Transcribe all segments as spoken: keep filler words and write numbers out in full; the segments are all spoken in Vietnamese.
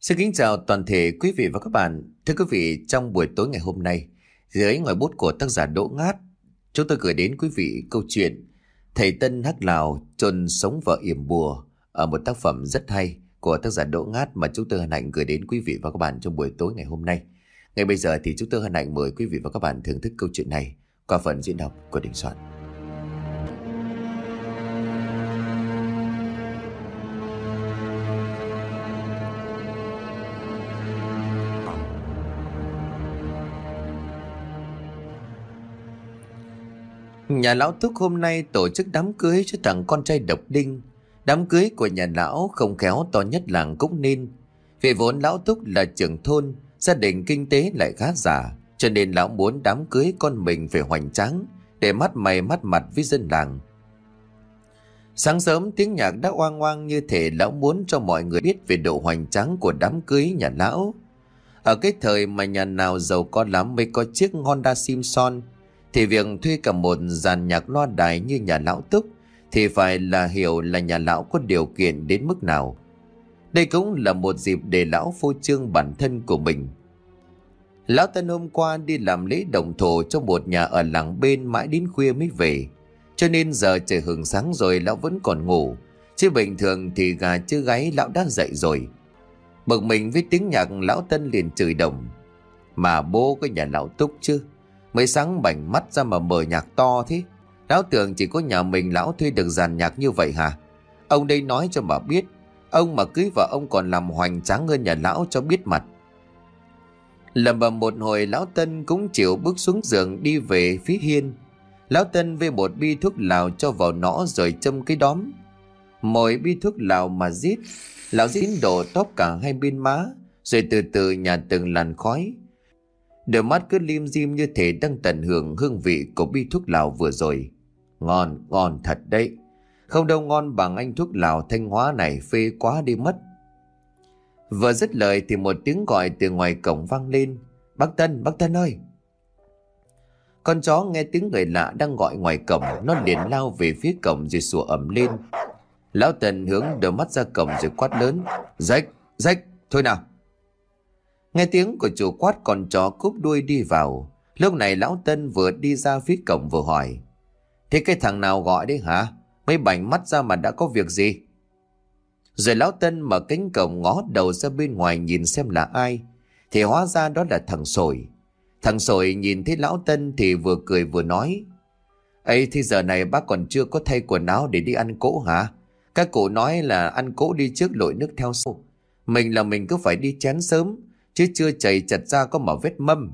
Xin kính chào toàn thể quý vị và các bạn. Thưa quý vị, trong buổi tối ngày hôm nay, dưới ngòi bút của tác giả Đỗ Ngát, chúng tôi gửi đến quý vị câu chuyện Thầy Tân Hắc Lào chôn sống vợ yểm bùa, ở một tác phẩm rất hay của tác giả Đỗ Ngát mà chúng tôi hân hạnh gửi đến quý vị và các bạn trong buổi tối ngày hôm nay. Ngay bây giờ thì chúng tôi hân hạnh mời quý vị và các bạn thưởng thức câu chuyện này qua phần diễn đọc của Đình Soạn. Nhà lão Túc hôm nay tổ chức đám cưới cho thằng con trai độc đinh. Đám cưới của nhà lão không khéo to nhất làng cũng nên. Vì vốn lão Túc là trưởng thôn, gia đình kinh tế lại khá giả, cho nên lão muốn đám cưới con mình phải hoành tráng để mắt mày mắt mặt với dân làng. Sáng sớm tiếng nhạc đã oang oang như thể lão muốn cho mọi người biết về độ hoành tráng của đám cưới nhà lão. Ở cái thời mà nhà nào giàu có lắm mới có chiếc Honda Simpson, thì việc thuê cả một dàn nhạc loa đài như nhà lão Túc thì phải là hiểu là nhà lão có điều kiện đến mức nào. Đây cũng là một dịp để lão phô trương bản thân của mình. Lão Tân hôm qua đi làm lễ động thổ cho một nhà ở làng bên mãi đến khuya mới về, cho nên giờ trời hừng sáng rồi lão vẫn còn ngủ, chứ bình thường thì gà chưa gáy lão đã dậy rồi. Bực mình với tiếng nhạc, lão Tân liền chửi đồng: "Mà bố có nhà lão Túc chứ, mới sáng bảnh mắt ra mà mở nhạc to thế. Lão tưởng chỉ có nhà mình lão thuê được dàn nhạc như vậy hả? Ông đây nói cho mà biết, ông mà cưới vợ ông còn làm hoành tráng hơn nhà lão cho biết mặt." Lầm bầm một hồi, lão Tân cũng chịu bước xuống giường đi về phía hiên. Lão Tân vê một bi thuốc lào cho vào nõ rồi châm cái đóm. Mỗi bi thuốc lào mà rít, lão rít đổ tóp cả hai bên má, rồi từ từ nhả từng làn khói. Đôi mắt cứ lim dim như thể đang tận hưởng hương vị của bi thuốc lào vừa rồi. Ngon, ngon thật đấy. Không đâu ngon bằng anh thuốc lào Thanh Hóa này, phê quá đi mất. Vừa dứt lời thì một tiếng gọi từ ngoài cổng vang lên: "Bác Tân, bác Tân ơi!" Con chó nghe tiếng người lạ đang gọi ngoài cổng, nó liền lao về phía cổng rồi sủa ầm lên. Lão Tân hướng đôi mắt ra cổng rồi quát lớn: "Rách, rách, thôi nào!" Nghe tiếng của chủ quát, con chó cúp đuôi đi vào. Lúc này lão Tân vừa đi ra phía cổng vừa hỏi: "Thế cái thằng nào gọi đấy hả? Mới bảnh mắt ra mà đã có việc gì?" Rồi lão Tân mở cánh cổng ngó đầu ra bên ngoài nhìn xem là ai, thì hóa ra đó là thằng Sồi. Thằng Sồi nhìn thấy lão Tân thì vừa cười vừa nói: "Ấy thì giờ này bác còn chưa có thay quần áo để đi ăn cỗ hả? Các cụ nói là ăn cỗ đi trước lội nước theo sau. Mình là mình cứ phải đi chén sớm, chứ chưa chảy chật ra có mà vết mâm."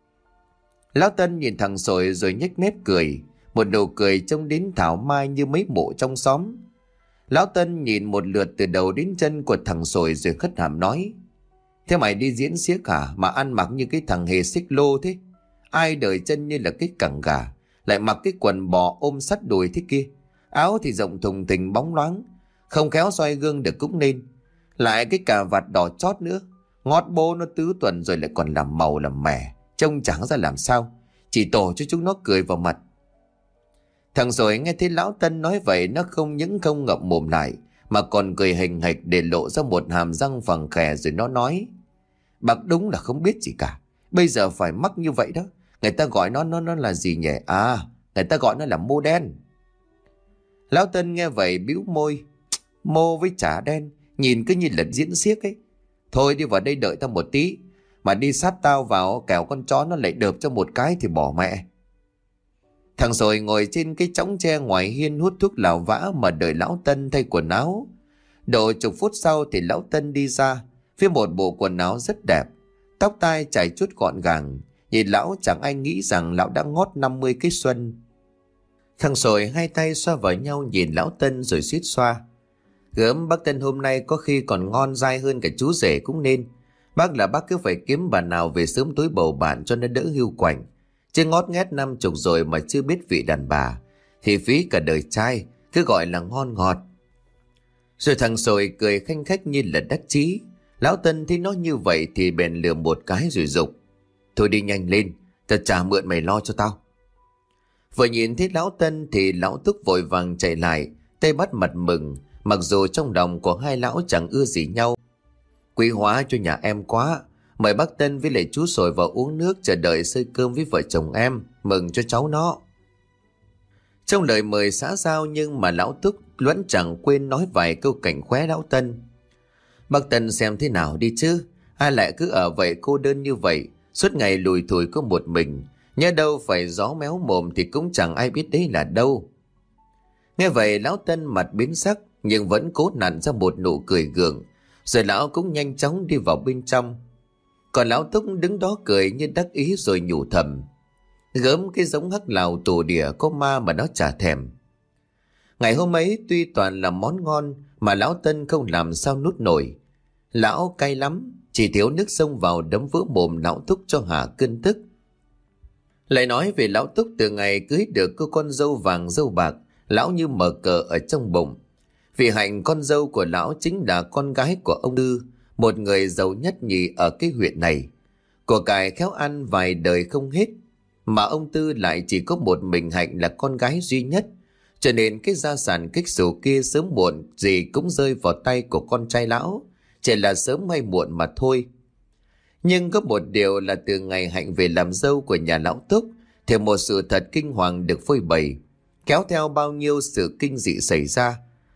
Lão Tân nhìn thằng Sồi rồi nhếch mép cười, một nụ cười trông đến thảo mai như mấy mộ trong xóm. Lão Tân nhìn một lượt từ đầu đến chân của thằng Sồi rồi khất hàm nói: "Thế mày đi diễn xiếc hả mà ăn mặc như cái thằng hề xích lô thế? Ai đời chân như là cái cẳng gà, lại mặc cái quần bò ôm sắt đùi thế kia. Áo thì rộng thùng thình bóng loáng, không khéo soi gương được cũng nên. Lại cái cà vạt đỏ chót nữa, ngót bô nó tứ tuần rồi lại còn làm màu làm mẻ, trông chẳng ra làm sao, chỉ tổ cho chúng nó cười vào mặt." Thằng Rồi nghe thấy lão Tân nói vậy, nó không những không ngậm mồm lại mà còn cười hình hạch để lộ ra một hàm răng phẳng khè, rồi nó nói: "Bác đúng là không biết gì cả. Bây giờ phải mắc như vậy đó. Người ta gọi nó nó nó là gì nhỉ? À, người ta gọi nó là mô đen." Lão Tân nghe vậy bĩu môi: "Mô với chả đen, nhìn cứ như là diễn xiếc ấy. Thôi đi vào đây đợi tao một tí, mà đi sát tao vào kẻo con chó nó lại đợp cho một cái thì bỏ mẹ." Thằng Rồi ngồi trên cái chõng tre ngoài hiên hút thuốc lào vã mà đợi lão Tân thay quần áo. Độ chục phút sau thì lão Tân đi ra với một bộ quần áo rất đẹp, tóc tai chải chuốt gọn gàng. Nhìn lão chẳng ai nghĩ rằng lão đã ngót năm mươi cái xuân. Thằng Rồi hai tay xoa vào nhau nhìn lão Tân rồi suýt xoa: "Gớm, bác Tân hôm nay có khi còn ngon dai hơn cả chú rể cũng nên. Bác là bác cứ phải kiếm bà nào về sớm tối bầu bạn cho nó đỡ hiu quạnh. Chứ ngót nghét năm chục rồi mà chưa biết vị đàn bà thì phí cả đời trai, cứ gọi là ngon ngọt." Rồi thằng Sồi cười khanh khách như là đắc chí. Lão Tân thấy nó như vậy thì bèn lừa một cái rồi giục: "Thôi đi nhanh lên, tao trả mượn mày lo cho tao." Vừa nhìn thấy lão Tân thì lão Túc vội vàng chạy lại, tay bắt mặt mừng, mặc dù trong lòng của hai lão chẳng ưa gì nhau. Quý hóa cho nhà em quá. Mời bác Tân với lại chú Sồi vào uống nước chờ đợi xơi cơm với vợ chồng em. Mừng cho cháu nó. Trong lời mời xã giao nhưng mà lão Túc vẫn chẳng quên nói vài câu cảnh khóe lão Tân. Bác Tân xem thế nào đi chứ. Ai lại cứ ở vậy cô đơn như vậy, suốt ngày lùi thủi có một mình. Nhớ đâu phải gió méo mồm thì cũng chẳng ai biết đấy là đâu. Nghe vậy lão Tân mặt biến sắc nhưng vẫn cố nặn ra một nụ cười gượng. Rồi lão cũng nhanh chóng đi vào bên trong. Còn lão Túc đứng đó cười như đắc ý rồi nhủ thầm. Gớm cái giống hắc lào tù đỉa có ma mà nó chả thèm. Ngày hôm ấy tuy toàn là món ngon mà lão Tân không làm sao nuốt nổi. Lão cay lắm, chỉ thiếu nước xông vào đấm vỡ mồm lão Túc cho hả cơn tức. Lại nói về lão Túc từ ngày cưới được cô con dâu vàng dâu bạc, lão như mở cờ ở trong bụng. Vì Hạnh con dâu của lão chính là con gái của ông Tư, một người giàu nhất nhì ở cái huyện này. Của cải khéo ăn vài đời không hết, mà ông Tư lại chỉ có một mình Hạnh là con gái duy nhất. Cho nên cái gia sản kích xù kia sớm muộn gì cũng rơi vào tay của con trai lão, chỉ là sớm hay muộn mà thôi. Nhưng có một điều là từ ngày Hạnh về làm dâu của nhà lão Túc thì một sự thật kinh hoàng được phơi bày, kéo theo bao nhiêu sự kinh dị xảy ra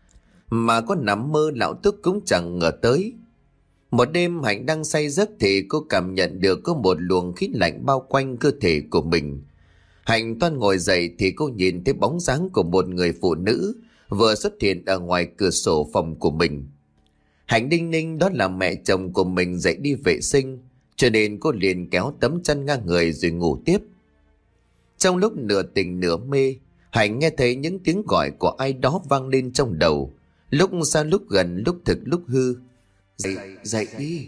mà có nằm mơ lão Túc cũng chẳng ngờ tới. Một đêm Hạnh đang say giấc thì cô cảm nhận được có một luồng khí lạnh bao quanh cơ thể của mình. Hạnh toan ngồi dậy thì cô nhìn thấy bóng dáng của một người phụ nữ vừa xuất hiện ở ngoài cửa sổ phòng của mình. Hạnh đinh ninh đó là mẹ chồng của mình dậy đi vệ sinh, cho nên cô liền kéo tấm chăn ngang người rồi ngủ tiếp. Trong lúc nửa tỉnh nửa mê, Hạnh nghe thấy những tiếng gọi của ai đó vang lên trong đầu, lúc xa lúc gần, lúc thực lúc hư. Dậy, dậy đi.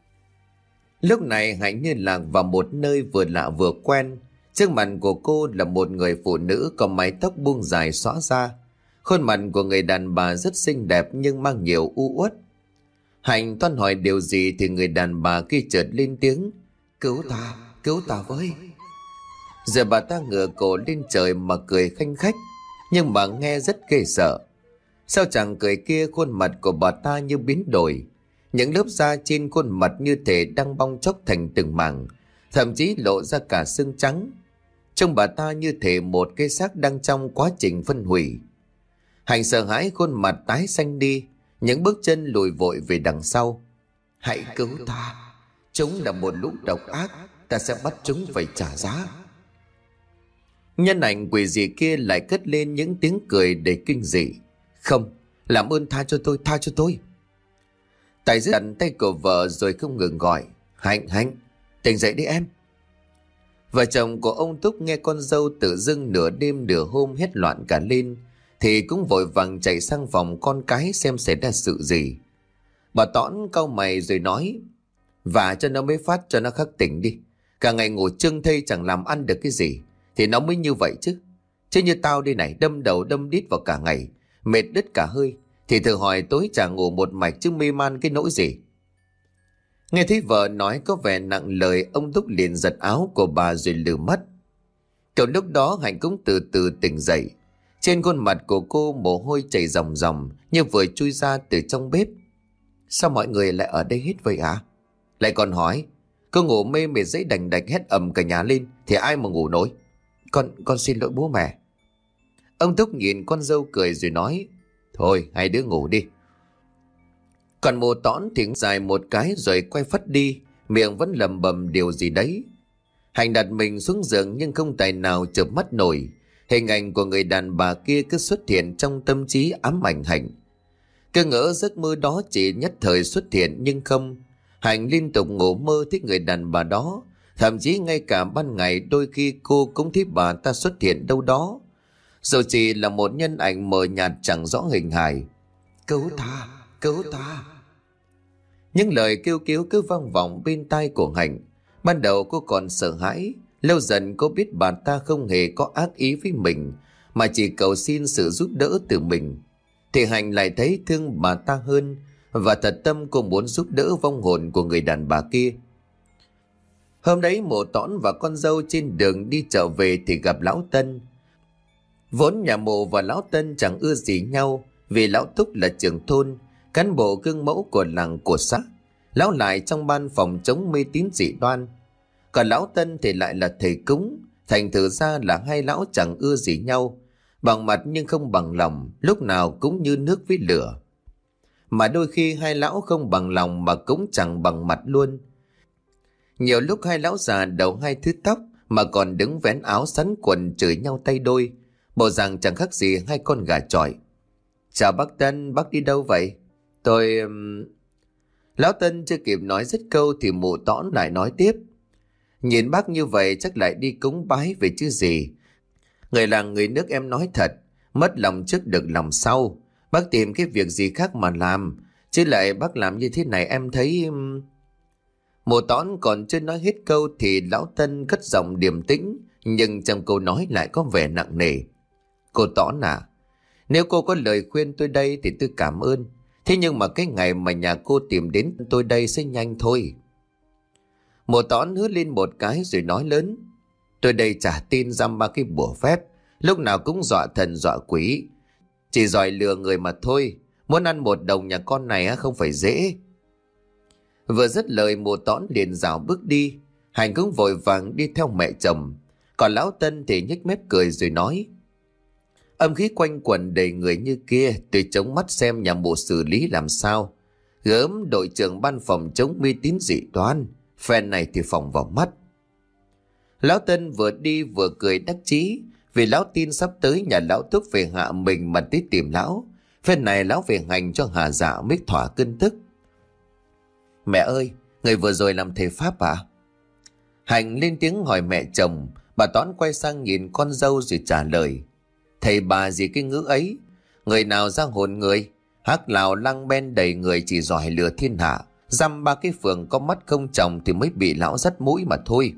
Lúc này Hạnh như lạc vào một nơi vừa lạ vừa quen. Trước mặt của cô là một người phụ nữ có mái tóc buông dài xõa ra. Khuôn mặt của người đàn bà rất xinh đẹp nhưng mang nhiều u uất. Hạnh toan hỏi điều gì thì người đàn bà kia chợt lên tiếng. Cứu ta, cứu ta với. Giờ bà ta ngửa cổ lên trời mà cười khanh khách, nhưng mà nghe rất ghê sợ. Sao chẳng cười kia khuôn mặt của bà ta như biến đổi. Những lớp da trên khuôn mặt như thể đang bong chóc thành từng mảng, thậm chí lộ ra cả xương trắng. Trông bà ta như thể một cái xác đang trong quá trình phân hủy. Hạnh sợ hãi khuôn mặt tái xanh đi, những bước chân lùi vội về đằng sau. Hãy cứu ta, chúng là một lũ độc ác, ta sẽ bắt chúng phải trả giá. Nhân ảnh quỷ dị kia lại cất lên những tiếng cười đầy kinh dị. Không, làm ơn tha cho tôi, tha cho tôi. Tài giữ chặt tay của vợ rồi không ngừng gọi. Hạnh, Hạnh, tỉnh dậy đi em. Vợ chồng của ông Túc nghe con dâu tự dưng nửa đêm nửa hôm hét loạn cả lên thì cũng vội vàng chạy sang phòng con cái xem xảy ra sự gì. Bà Tõn cau mày rồi nói: Và cho nó mới phát cho nó khắc tỉnh đi. Cả ngày ngủ trưng thây chẳng làm ăn được cái gì thì nó mới như vậy chứ. Chứ như tao đây này, đâm đầu đâm đít vào cả ngày, mệt đứt cả hơi, thì thử hỏi tối chả ngủ một mạch chứ mê man cái nỗi gì. Nghe thấy vợ nói có vẻ nặng lời, ông Túc liền giật áo của bà rồi lử mắt. Cậu lúc đó Hạnh cũng từ từ tỉnh dậy. Trên khuôn mặt của cô mồ hôi chảy ròng ròng như vừa chui ra từ trong bếp. Sao mọi người lại ở đây hết vậy hả? À? Lại còn hỏi, cô ngủ mê mệt dãy đành đạch hét ầm cả nhà lên thì ai mà ngủ nổi. Con, con xin lỗi bố mẹ. Ông Túc nhìn con dâu cười rồi nói: Thôi hai đứa ngủ đi. Còn Mụ Tõn thì dài một cái rồi quay phắt đi, miệng vẫn lầm bầm điều gì đấy. Hạnh đặt mình xuống giường nhưng không tài nào chợp mắt nổi. Hình ảnh của người đàn bà kia cứ xuất hiện trong tâm trí ám ảnh Hạnh. Cứ ngỡ giấc mơ đó chỉ nhất thời xuất hiện nhưng không. Hạnh liên tục ngủ mơ thấy người đàn bà đó. Thậm chí ngay cả ban ngày đôi khi cô cũng thấy bà ta xuất hiện đâu đó, dù chỉ là một nhân ảnh mờ nhạt chẳng rõ hình hài. Cứu ta, cứu ta. Những lời kêu cứu cứ vang vọng bên tai của Hạnh. Ban đầu cô còn sợ hãi, lâu dần cô biết bà ta không hề có ác ý với mình, mà chỉ cầu xin sự giúp đỡ từ mình. Thì Hạnh lại thấy thương bà ta hơn, và thật tâm cô muốn giúp đỡ vong hồn của người đàn bà kia. Hôm đấy Mụ Tõn và con dâu trên đường đi trở về thì gặp lão Tân. Vốn nhà Mụ và lão Tân chẳng ưa gì nhau, vì lão Túc là trưởng thôn, cán bộ gương mẫu của làng của xã. Lão Lại trong ban phòng chống mê tín dị đoan, còn lão Tân thì lại là thầy cúng. Thành thử ra là hai lão chẳng ưa gì nhau, bằng mặt nhưng không bằng lòng, lúc nào cũng như nước với lửa. Mà đôi khi hai lão không bằng lòng mà cũng chẳng bằng mặt luôn. Nhiều lúc hai lão già đầu hai thứ tóc mà còn đứng vén áo sắn quần chửi nhau tay đôi, bộ dạng chẳng khác gì hai con gà chọi. Chào bác Tân, bác đi đâu vậy? Tôi... Lão Tân chưa kịp nói dứt câu thì mụ Tõn lại nói tiếp. Nhìn bác như vậy chắc lại đi cúng bái về chứ gì. Người làng người nước em nói thật, mất lòng trước được lòng sau. Bác tìm cái việc gì khác mà làm, chứ lại bác làm như thế này em thấy... Mụ Tõn còn chưa nói hết câu thì lão Tân cất giọng điềm tĩnh, nhưng trong câu nói lại có vẻ nặng nề. Cô Tõn à, nếu cô có lời khuyên tôi đây thì tôi cảm ơn. Thế nhưng mà cái ngày mà nhà cô tìm đến tôi đây sẽ nhanh thôi. Mụ Tõn hứa lên một cái rồi nói lớn. Tôi đây chả tin dăm ba cái bùa phép, lúc nào cũng dọa thần dọa quỷ. Chỉ giỏi lừa người mà thôi, muốn ăn một đồng nhà con này không phải dễ. Vừa dứt lời mụ Tõn liền rảo bước đi. Hành cũng vội vàng đi theo mẹ chồng. Còn lão Tân thì nhếch mép cười rồi nói. Âm khí quanh quẩn đầy người như kia, tôi chống mắt xem nhà mụ xử lý làm sao. Gớm đội trưởng ban phòng chống mê tín dị đoan, phen này thì phòng vào mắt. Lão Tân vừa đi vừa cười đắc chí, vì lão tin sắp tới nhà lão Túc về hạ mình mà tới tìm lão. Phen này lão về hành cho hà dạ mới thỏa cơn tức. Mẹ ơi, người vừa rồi làm thầy Pháp à? Hành lên tiếng hỏi mẹ chồng. Bà Tõn quay sang nhìn con dâu rồi trả lời. Thầy bà gì cái ngữ ấy, người nào ra hồn người, hắc lào lăng ben đầy người chỉ giỏi lừa thiên hạ, dăm ba cái phường có mắt không chồng thì mới bị lão dắt mũi mà thôi.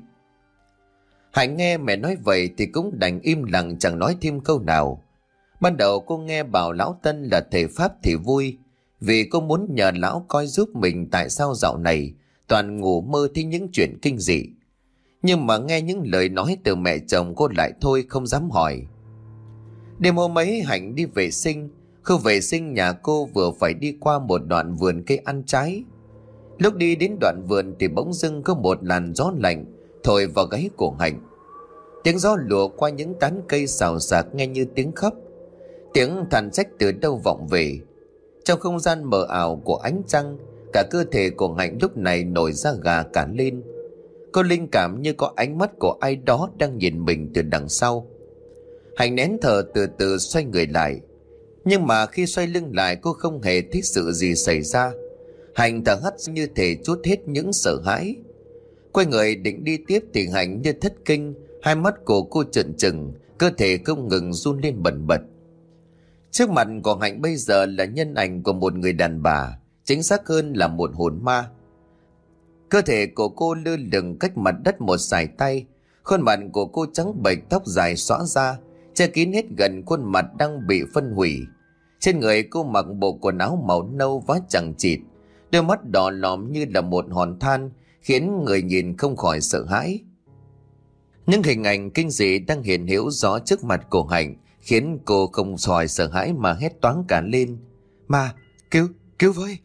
Hạnh nghe mẹ nói vậy thì cũng đành im lặng chẳng nói thêm câu nào. Ban đầu cô nghe bảo lão Tân là thầy Pháp thì vui, vì cô muốn nhờ lão coi giúp mình tại sao dạo này toàn ngủ mơ thấy những chuyện kinh dị. Nhưng mà nghe những lời nói từ mẹ chồng cô lại thôi không dám hỏi. Đêm hôm ấy Hạnh đi vệ sinh. Khu vệ sinh nhà cô vừa phải đi qua một đoạn vườn cây ăn trái. Lúc đi đến đoạn vườn thì bỗng dưng có một làn gió lạnh thổi vào gáy của Hạnh. Tiếng gió lùa qua những tán cây xào xạc nghe như tiếng khóc. Tiếng than trách từ đâu vọng về. Trong không gian mờ ảo của ánh trăng, cả cơ thể của Hạnh lúc này nổi da gà cả lên. Cô linh cảm như có ánh mắt của ai đó đang nhìn mình từ đằng sau. Hạnh nén thở từ từ xoay người lại. Nhưng mà khi xoay lưng lại cô không hề thấy sự gì xảy ra. Hạnh thở hắt như thể trút hết những sợ hãi. Quay người định đi tiếp thì Hạnh như thất kinh. Hai mắt của cô trợn trừng, cơ thể không ngừng run lên bần bật. Trước mặt của Hạnh bây giờ là nhân ảnh của một người đàn bà, chính xác hơn là một hồn ma. Cơ thể của cô lơ lửng cách mặt đất một sải tay. Khuôn mặt của cô trắng bệch, tóc dài xõa ra, che kín hết gần khuôn mặt đang bị phân hủy. Trên người cô mặc bộ quần áo màu nâu vá chằng chịt, đôi mắt đỏ lòm như là một hòn than, khiến người nhìn không khỏi sợ hãi. Những hình ảnh kinh dị đang hiện hữu rõ trước mặt của Hạnh khiến cô không khỏi sợ hãi mà hét toáng cả lên. Mà, cứu, cứu với!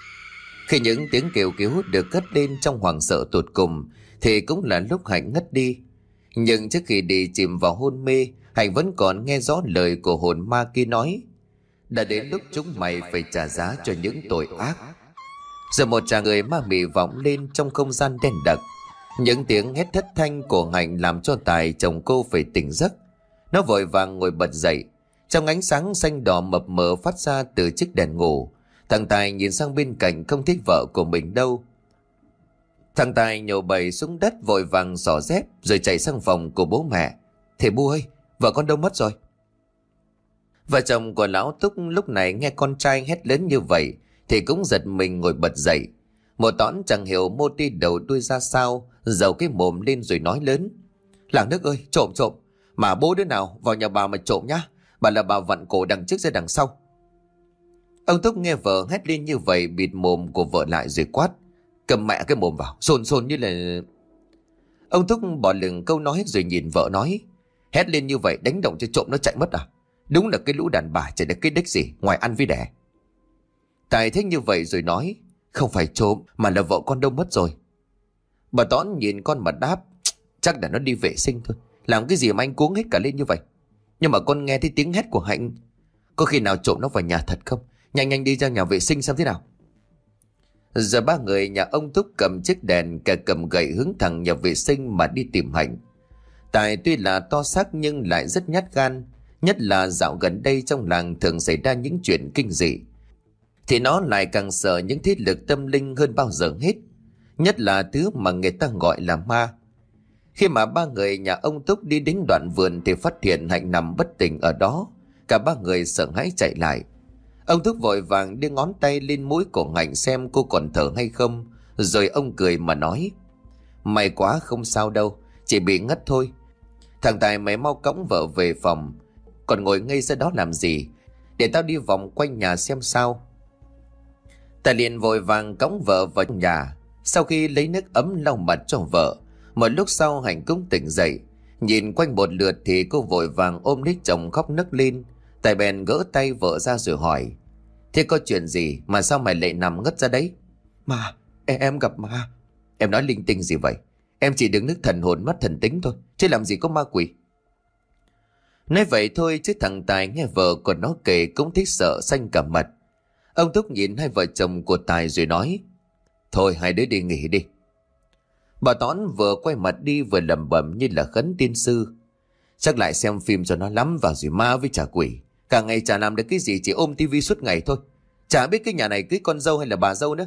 Khi những tiếng kêu cứu được cất lên trong hoảng sợ tột cùng thì cũng là lúc Hạnh ngất đi. Nhưng trước khi đi chìm vào hôn mê, Hạnh vẫn còn nghe rõ lời của hồn ma kia nói. Đã đến lúc chúng mày phải trả giá cho những tội ác. Giờ một tràng người ma mị vọng lên trong không gian đen đặc. Những tiếng hét thất thanh của Hạnh làm cho Tài chồng cô phải tỉnh giấc. Nó vội vàng ngồi bật dậy. Trong ánh sáng xanh đỏ mập mờ phát ra từ chiếc đèn ngủ, thằng Tài nhìn sang bên cạnh không thấy vợ của mình đâu. Thằng Tài nhổ bầy xuống đất vội vàng xỏ dép rồi chạy sang phòng của bố mẹ. Thầy Bu ơi, vợ con đâu mất rồi? Vợ chồng của lão Túc lúc này nghe con trai hét lớn như vậy thì cũng giật mình ngồi bật dậy. Một Tõn chẳng hiểu mô ti đầu đuôi ra sao, giầu cái mồm lên rồi nói lớn. Làng nước ơi, trộm trộm, mà bố đứa nào vào nhà bà mà trộm nhá, bà là bà vặn cổ đằng trước ra đằng sau. Ông Túc nghe vợ hét lên như vậy bịt mồm của vợ lại rồi quát. Cầm mẹ cái mồm vào, xôn xôn như là... Ông Túc bỏ lửng câu nói rồi nhìn vợ nói. Hét lên như vậy đánh động cho trộm nó chạy mất à? Đúng là cái lũ đàn bà chả được cái đích gì ngoài ăn với đẻ. Tài thích như vậy rồi nói. Không phải trộm mà là vợ con đâu mất rồi. Bà Tón nhìn con mà đáp: Chắc là nó đi vệ sinh thôi. Làm cái gì mà anh cuống hết cả lên như vậy? Nhưng mà con nghe thấy tiếng hét của Hạnh. Có khi nào trộm nó vào nhà thật không? Nhanh nhanh đi ra nhà vệ sinh xem thế nào. Giờ ba người nhà ông Túc cầm chiếc đèn, cả cầm gậy hướng thẳng nhà vệ sinh mà đi tìm Hạnh. Tài tuy là to xác nhưng lại rất nhát gan. Nhất là dạo gần đây trong làng thường xảy ra những chuyện kinh dị, thì nó lại càng sợ những thế lực tâm linh hơn bao giờ hết. Nhất là thứ mà người ta gọi là ma. Khi mà ba người nhà ông Túc đi đến đoạn vườn thì phát hiện Hạnh nằm bất tỉnh ở đó. Cả ba người sợ hãi chạy lại. Ông Túc vội vàng đưa ngón tay lên mũi của Hạnh xem cô còn thở hay không. Rồi ông cười mà nói: May quá, không sao đâu, chỉ bị ngất thôi. Thằng Tài, mày mau cõng vợ về phòng. Còn ngồi ngây ra đó làm gì? Để tao đi vòng quanh nhà xem sao. Tài liền vội vàng cõng vợ vào nhà. Sau khi lấy nước ấm lau mặt cho vợ, một lúc sau Hạnh cũng tỉnh dậy. Nhìn quanh một lượt thì cô vội vàng ôm lấy chồng khóc nấc lên. Tài bèn gỡ tay vợ ra rồi hỏi: Thế có chuyện gì mà sao mày lại nằm ngất ra đấy? Mà em, em gặp ma. Em nói linh tinh gì vậy? Em chỉ đứng nước thần hồn mất thần tính thôi, chứ làm gì có ma quỷ. Nói vậy thôi chứ thằng Tài nghe vợ của nó kể cũng thích sợ xanh cả mặt. Ông Túc nhìn hai vợ chồng của Tài rồi nói: Thôi hai đứa đi nghỉ đi. Bà Tón vừa quay mặt đi vừa lẩm bẩm như là khấn tiên sư: Chắc lại xem phim cho nó lắm vào rồi ma với trả quỷ. Cả ngày chả làm được cái gì, chỉ ôm tivi suốt ngày thôi. Chả biết cái nhà này cưới con dâu hay là bà dâu nữa.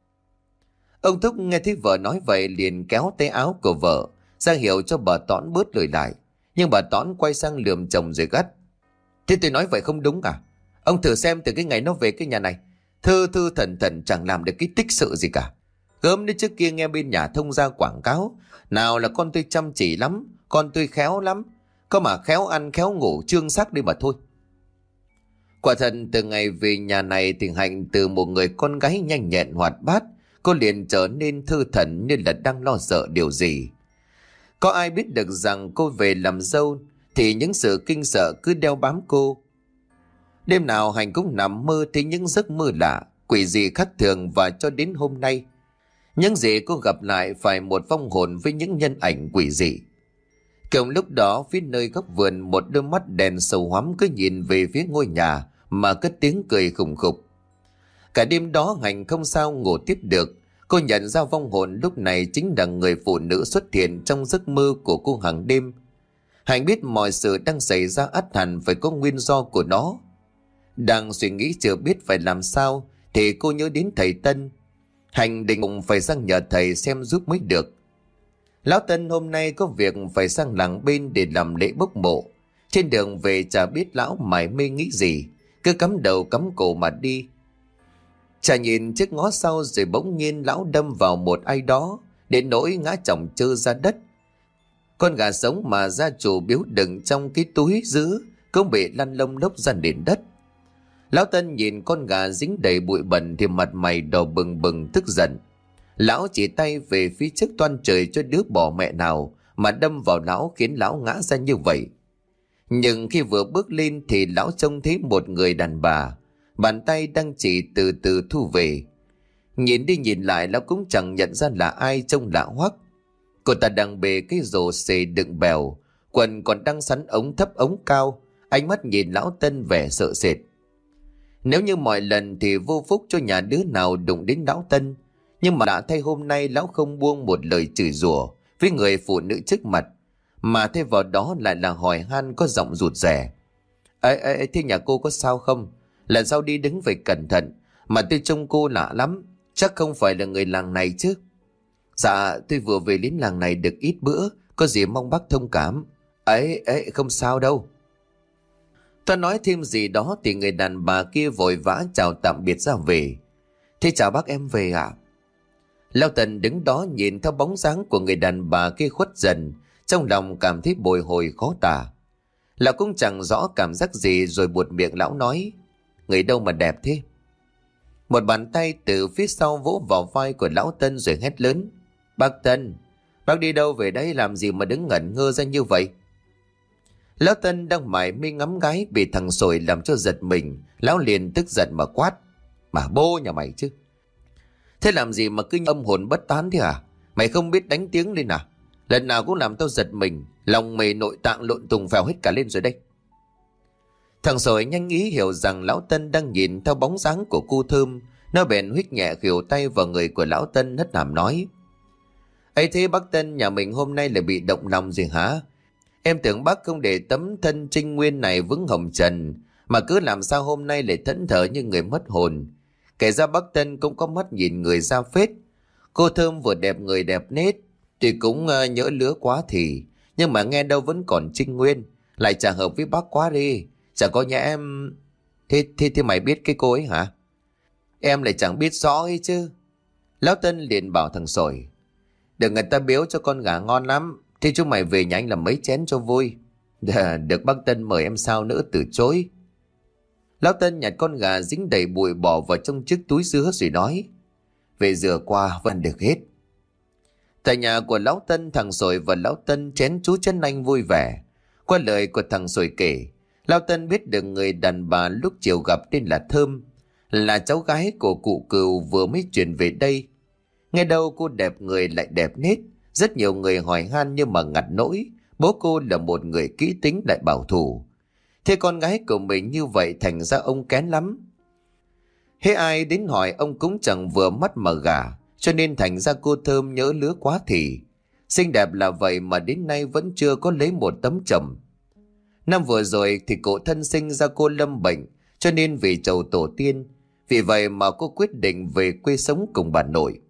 Ông Thúc nghe thấy vợ nói vậy liền kéo tay áo của vợ ra hiệu cho bà Tón bớt lời lại. Nhưng bà Tón quay sang lườm chồng rồi gắt: Thế tôi nói vậy không đúng à? Ông thử xem từ cái ngày nó về cái nhà này, thư thư thần thần chẳng làm được cái tích sự gì cả. Gớm đến trước kia nghe bên nhà thông ra quảng cáo: Nào là con tôi chăm chỉ lắm, con tôi khéo lắm. Có mà khéo ăn khéo ngủ trương sắc đi mà thôi. Quả thật từ ngày về nhà này thì Hạnh từ một người con gái nhanh nhẹn hoạt bát, cô liền trở nên thư thần như là đang lo sợ điều gì. Có ai biết được rằng cô về làm dâu thì những sự kinh sợ cứ đeo bám cô. Đêm nào Hạnh cũng nằm mơ thấy những giấc mơ lạ, quỷ dị khác thường, và cho đến hôm nay, những gì cô gặp lại phải một vong hồn với những nhân ảnh quỷ dị. Cùng lúc đó phía nơi góc vườn, một đôi mắt đèn sầu hoắm cứ nhìn về phía ngôi nhà mà cất tiếng cười khủng khục. Cả đêm đó Hạnh không sao ngủ tiếp được. Cô nhận ra vong hồn lúc này chính là người phụ nữ xuất hiện trong giấc mơ của cô hàng đêm. Hạnh biết mọi sự đang xảy ra ắt hẳn phải có nguyên do của nó. Đang suy nghĩ chưa biết phải làm sao thì cô nhớ đến thầy Tân. Hạnh định bụng phải sang nhờ thầy xem giúp mới được. Lão Tân hôm nay có việc phải sang làng bên để làm lễ bốc mộ. Trên đường về chả biết lão mải mê nghĩ gì, cứ cắm đầu cắm cổ mà đi. Chả nhìn trước ngó sau rồi bỗng nhiên lão đâm vào một ai đó đến nỗi ngã chồng chơ ra đất. Con gà sống mà gia chủ biếu đựng trong cái túi giữ cũng bị lăn lông lốc ra nền đất. Lão Tân nhìn con gà dính đầy bụi bẩn thì mặt mày đỏ bừng bừng tức giận. Lão chỉ tay về phía trước toan trời cho đứa bỏ mẹ nào mà đâm vào lão khiến lão ngã ra như vậy. Nhưng khi vừa bước lên thì lão trông thấy một người đàn bà, bàn tay đang chỉ từ từ thu về. Nhìn đi nhìn lại lão cũng chẳng nhận ra là ai, trông lạ hoắc. Cô ta đang bê cái rổ xề đựng bèo, quần còn đang sắn ống thấp ống cao, ánh mắt nhìn lão Tân vẻ sợ sệt. Nếu như mọi lần thì vô phúc cho nhà đứa nào đụng đến lão Tân, nhưng mà đã thay hôm nay lão không buông một lời chửi rủa với người phụ nữ trước mặt, mà thay vào đó lại là hỏi han có giọng rụt rè: Ê, ê, thế nhà cô có sao không? Lần sau đi đứng phải cẩn thận, mà tôi trông cô lạ lắm, chắc không phải là người làng này chứ? Dạ, tôi vừa về đến làng này được ít bữa, có gì mong bác thông cảm. Ấy, ấy, không sao đâu. Tôi nói thêm gì đó thì người đàn bà kia vội vã chào tạm biệt ra về. Thế chào bác, em về ạ. À? Lão Tần đứng đó nhìn theo bóng dáng của người đàn bà kia khuất dần, trong lòng cảm thấy bồi hồi khó tả. Lão cũng chẳng rõ cảm giác gì rồi buột miệng lão nói: Người đâu mà đẹp thế? Một bàn tay từ phía sau vỗ vào vai của lão Tân rồi hét lớn: Bác Tân, bác đi đâu về đây, làm gì mà đứng ngẩn ngơ ra như vậy? Lão Tân đang mải mê ngắm gái bị thằng Sồi làm cho giật mình. Lão liền tức giận mà quát: Mà bô nhà mày chứ! Thế làm gì mà cứ âm hồn bất tán thế à? Mày không biết đánh tiếng lên à? Lần nào cũng làm tao giật mình, lòng mày nội tạng lộn tùng phèo hết cả lên rồi đây. Thằng Sồi nhanh ý hiểu rằng lão Tân đang nhìn theo bóng dáng của cô Thơm. Nó bèn huých nhẹ khều tay vào người của lão Tân, hất hàm nói: ấy thế bác Tân nhà mình hôm nay lại bị động lòng gì hả? Em tưởng bác không để tấm thân trinh nguyên này vững hồng trần, mà cứ làm sao hôm nay lại thẫn thờ như người mất hồn. Kể ra bác Tân cũng có mắt nhìn người ra phết. Cô Thơm vừa đẹp người đẹp nết, tuy cũng uh, nhỡ lứa quá thì, nhưng mà nghe đâu vẫn còn trinh nguyên, lại chả hợp với bác quá đi. Chả có nhà em. Thế, thế, thế mày biết cái cô ấy hả? Em lại chẳng biết rõ ấy chứ. Lão Tân liền bảo thằng Sồi: được người ta biếu cho con gà ngon lắm, thế chúng mày về nhà anh làm mấy chén cho vui. Đà, được bác Tân mời em sao nữa từ chối. Lão Tân nhặt con gà dính đầy bụi bỏ vào trong chiếc túi sứa rồi nói: về rửa qua vẫn được hết. Tại nhà của lão Tân, thằng Sồi và lão Tân chén chú chân anh vui vẻ. Qua lời của thằng Sồi kể, lão Tân biết được người đàn bà lúc chiều gặp tên là Thơm, là cháu gái của cụ Cừu vừa mới chuyển về đây. Nghe đâu cô đẹp người lại đẹp nết, rất nhiều người hỏi han nhưng mà ngặt nỗi bố cô là một người kỹ tính lại bảo thủ. Thế con gái của mình như vậy thành ra ông kén lắm. Hễ ai đến hỏi ông cũng chẳng vừa mắt mà gả, cho nên thành ra cô Thơm nhớ lứa quá thì. Xinh đẹp là vậy mà đến nay vẫn chưa có lấy một tấm chồng. Năm vừa rồi thì cô thân sinh ra cô lâm bệnh, cho nên vì chầu tổ tiên, vì vậy mà cô quyết định về quê sống cùng bà nội.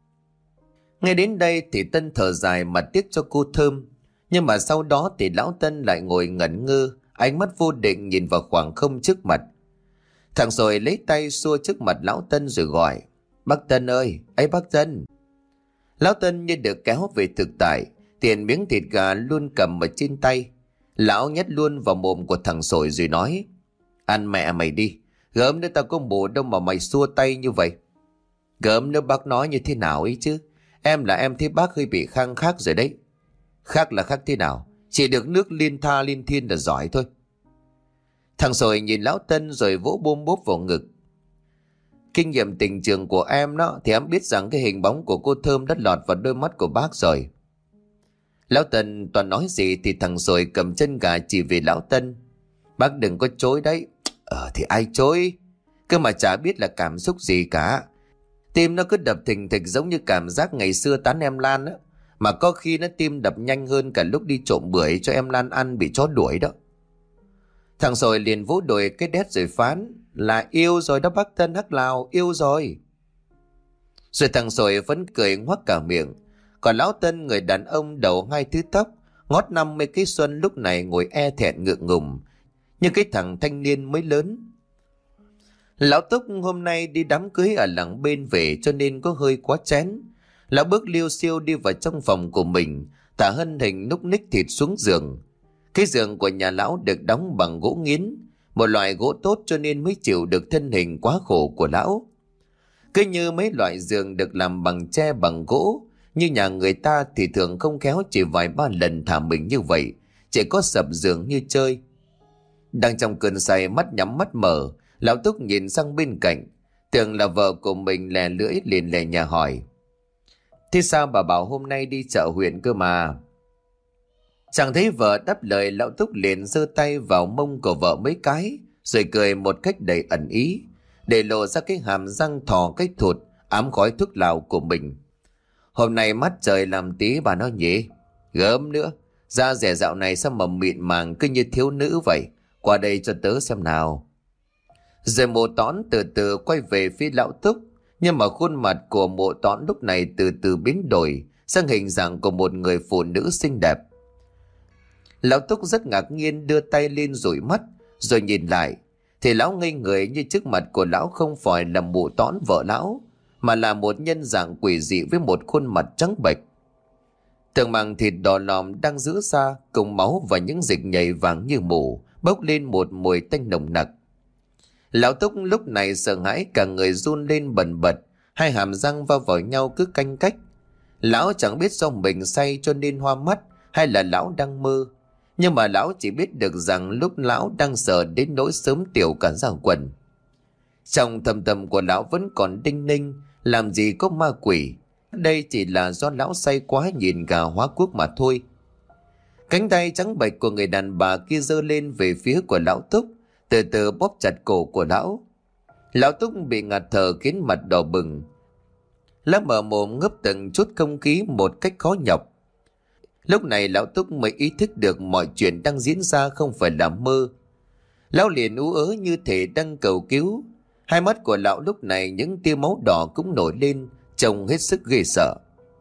Nghe đến đây thì Tân thở dài mà tiếc cho cô Thơm. Nhưng mà sau đó thì lão Tân lại ngồi ngẩn ngơ, ánh mắt vô định nhìn vào khoảng không trước mặt. Thằng Sồi lấy tay xua trước mặt lão Tân rồi gọi: bác Tân ơi, ấy bác Tân. Lão Tân như được kéo về thực tại, tiền miếng thịt gà luôn cầm ở trên tay. Lão nhét luôn vào mồm của thằng Sồi rồi nói: ăn mẹ mày đi, gớm nữa tao có bồ đâu mà mày xua tay như vậy. Gớm nữa bác nói như thế nào ấy chứ? Em là em thấy bác hơi bị khang khác rồi đấy. Khác là khác thế nào? Chỉ được nước liên tha liên thiên là giỏi thôi. Thằng Sồi nhìn lão Tân rồi vỗ bôm bốp vào ngực. Kinh nghiệm tình trường của em đó thì em biết rằng cái hình bóng của cô Thơm đã lọt vào đôi mắt của bác rồi. Lão Tân toàn nói gì thì thằng Sồi cầm chân gà chỉ về lão Tân: bác đừng có chối đấy. Ờ thì ai chối? Cơ mà chả biết là cảm xúc gì cả. Tim nó cứ đập thình thịch giống như cảm giác ngày xưa tán em Lan á. Mà có khi nó tim đập nhanh hơn cả lúc đi trộm bưởi cho em Lan ăn bị chó đuổi đó. Thằng Sồi liền vỗ đùi cái đét rồi phán: là yêu rồi đó bác Tân hắc lào, yêu rồi. Rồi thằng Sồi vẫn cười ngoác cả miệng. Còn lão Tân, người đàn ông đầu hai thứ tóc, ngót năm mươi cái xuân, lúc này ngồi e thẹn ngượng ngùng như cái thằng thanh niên mới lớn. Lão Túc hôm nay đi đám cưới ở làng bên về cho nên có hơi quá chén. Lão bước liêu xiêu đi vào trong phòng của mình, thả thân hình núc ních thịt xuống giường. Cái giường của nhà lão được đóng bằng gỗ nghiến, một loại gỗ tốt cho nên mới chịu được thân hình quá khổ của lão. Cứ như mấy loại giường được làm bằng tre bằng gỗ, như nhà người ta thì thường không khéo chỉ vài ba lần thả mình như vậy, chỉ có sập giường như chơi. Đang trong cơn say, mắt nhắm mắt mở, lão Túc nhìn sang bên cạnh, tưởng là vợ của mình lè lưỡi liền lè nhà hỏi: thế sao bà bảo hôm nay đi chợ huyện cơ mà? Chẳng thấy vợ đáp lời, lão Túc liền giơ tay vào mông của vợ mấy cái, rồi cười một cách đầy ẩn ý, để lộ ra cái hàm răng thò cái thụt ám khói thuốc lào của mình. Hôm nay mắt trời làm tí bà nói nhỉ? Gớm nữa, da rẻ dạo này sao mà mịn màng cứ như thiếu nữ vậy? Qua đây cho tớ xem nào. Rồi mộ Tón từ từ quay về phía lão Túc, nhưng mà khuôn mặt của mộ Tón lúc này từ từ biến đổi sang hình dạng của một người phụ nữ xinh đẹp. Lão Túc rất ngạc nhiên, đưa tay lên dụi mắt, rồi nhìn lại thì lão ngây người, như trước mặt của lão không phải là mụ Tón vợ lão, mà là một nhân dạng quỷ dị với một khuôn mặt trắng bệch. Từng màng thịt đỏ lòm đang giữ xa cùng máu và những dịch nhầy vàng như mù bốc lên một mùi tanh nồng nặc. Lão Túc lúc này sợ hãi cả người run lên bần bật, hai hàm răng va vào nhau cứ canh cách. Lão chẳng biết do mình say cho nên hoa mắt hay là lão đang mơ, nhưng mà lão chỉ biết được rằng lúc lão đang sợ đến nỗi sớm tiểu cả ra quần. Trong thầm tâm của lão vẫn còn đinh ninh Làm gì có ma quỷ, đây chỉ là do lão say quá nhìn gà hóa quốc mà thôi. Cánh tay trắng bệch của người đàn bà kia giơ lên về phía của lão Túc, từ từ bóp chặt cổ của lão. Lão Túc bị ngạt thở khiến mặt đỏ bừng. Lão mở mồm ngấp từng chút không khí một cách khó nhọc. Lúc này lão Túc mới ý thức được mọi chuyện đang diễn ra không phải là mơ. Lão liền ú ớ như thể đang cầu cứu. Hai mắt của lão lúc này những tia máu đỏ cũng nổi lên, trông hết sức ghê sợ.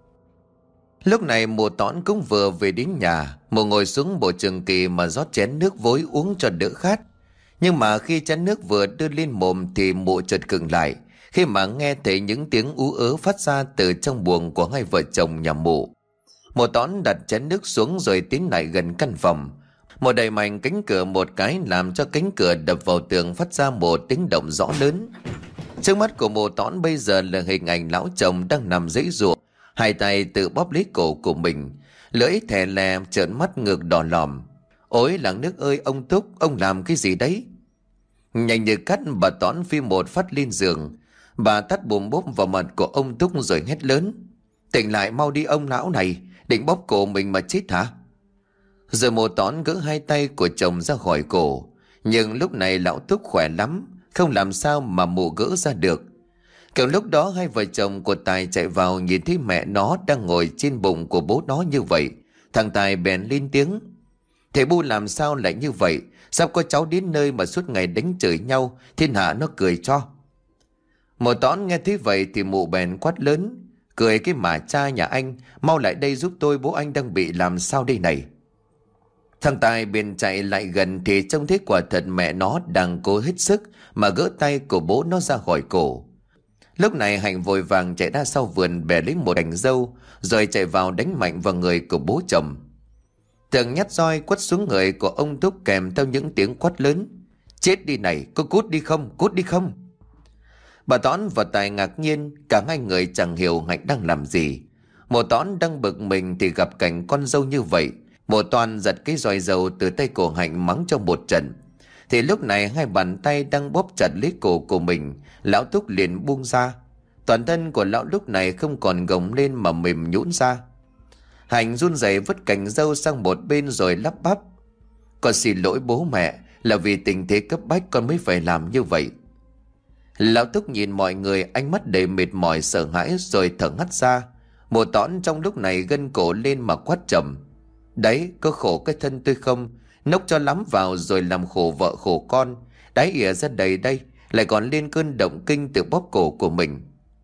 Lúc này Mụ Tõn cũng vừa về đến nhà. Mụ ngồi xuống bộ trường kỳ mà rót chén nước vối uống cho đỡ khát. Nhưng mà khi chén nước vừa đưa lên mồm thì Mụ chợt khựng lại khi mà nghe thấy những tiếng ú ớ phát ra từ trong buồng của hai vợ chồng nhà Mụ. Mụ Tõn đặt chén nước xuống rồi tiến lại gần căn phòng. Mụ đẩy mạnh cánh cửa một cái làm cho cánh cửa đập vào tường phát ra một tiếng động rõ lớn. Trước mắt của Mụ Tõn bây giờ là hình ảnh lão chồng đang nằm giãy giụa, hai tay tự bóp lấy cổ của mình, lưỡi thè lè trợn mắt ngược đỏ lòm. Ôi làng nước ơi, ông Túc, ông làm cái gì đấy? Nhanh như cắt bà Tõn phi một phát lên giường. Bà tát bùm bốp vào mặt của ông Túc rồi hét lớn: Tỉnh lại mau đi ông lão này, định bóp cổ mình mà chết hả? Rồi Mụ Tõn gỡ hai tay của chồng ra khỏi cổ. Nhưng lúc này lão Túc khỏe lắm, không làm sao mà Mụ gỡ ra được. Kiểu lúc đó hai vợ chồng của Tài chạy vào nhìn thấy mẹ nó đang ngồi trên bụng của bố nó như vậy. Thằng Tài bèn lên tiếng: Thầy Bu làm sao lại như vậy? Sao có cháu đến nơi mà suốt ngày đánh chửi nhau, thiên hạ nó cười cho. Mụ Tõn nghe thấy vậy thì Mụ bèn quát lớn: Cười cái mà cha nhà anh, mau lại đây giúp tôi, bố anh đang bị làm sao đây này. Thằng Tài bèn chạy lại gần thì trông thấy quả thật mẹ nó đang cố hết sức mà gỡ tay của bố nó ra khỏi cổ. Lúc này Hạnh vội vàng chạy ra sau vườn bẻ lấy một cành dâu rồi chạy vào đánh mạnh vào người của bố chồng. Tường nhát roi quất xuống người của ông Túc kèm theo những tiếng quát lớn: Chết đi này, có cút đi không, cút đi không? Bà Tõn và Tài ngạc nhiên, cả hai người chẳng hiểu Hạnh đang làm gì. Mụ Tõn đang bực mình thì gặp cảnh con dâu như vậy. Mụ Toàn giật cái roi dầu từ tay của Hạnh mắng cho một trận. Thì lúc này hai bàn tay đang bóp chặt lấy cổ của mình, lão Túc liền buông ra. Toàn thân của lão lúc này không còn gồng lên mà mềm nhũn ra. Hạnh run rẩy vứt cành dâu sang một bên rồi lắp bắp: Con xin lỗi bố mẹ, là vì tình thế cấp bách con mới phải làm như vậy. Lão Túc nhìn mọi người ánh mắt đầy mệt mỏi sợ hãi rồi thở hắt ra. Mụ Tõn trong lúc này gân cổ lên mà quát trầm: Đấy, có khổ cái thân tôi không? Nốc cho lắm vào rồi làm khổ vợ khổ con. Đáy ỉa ra đầy đây, lại còn lên cơn động kinh từ bóp cổ của mình.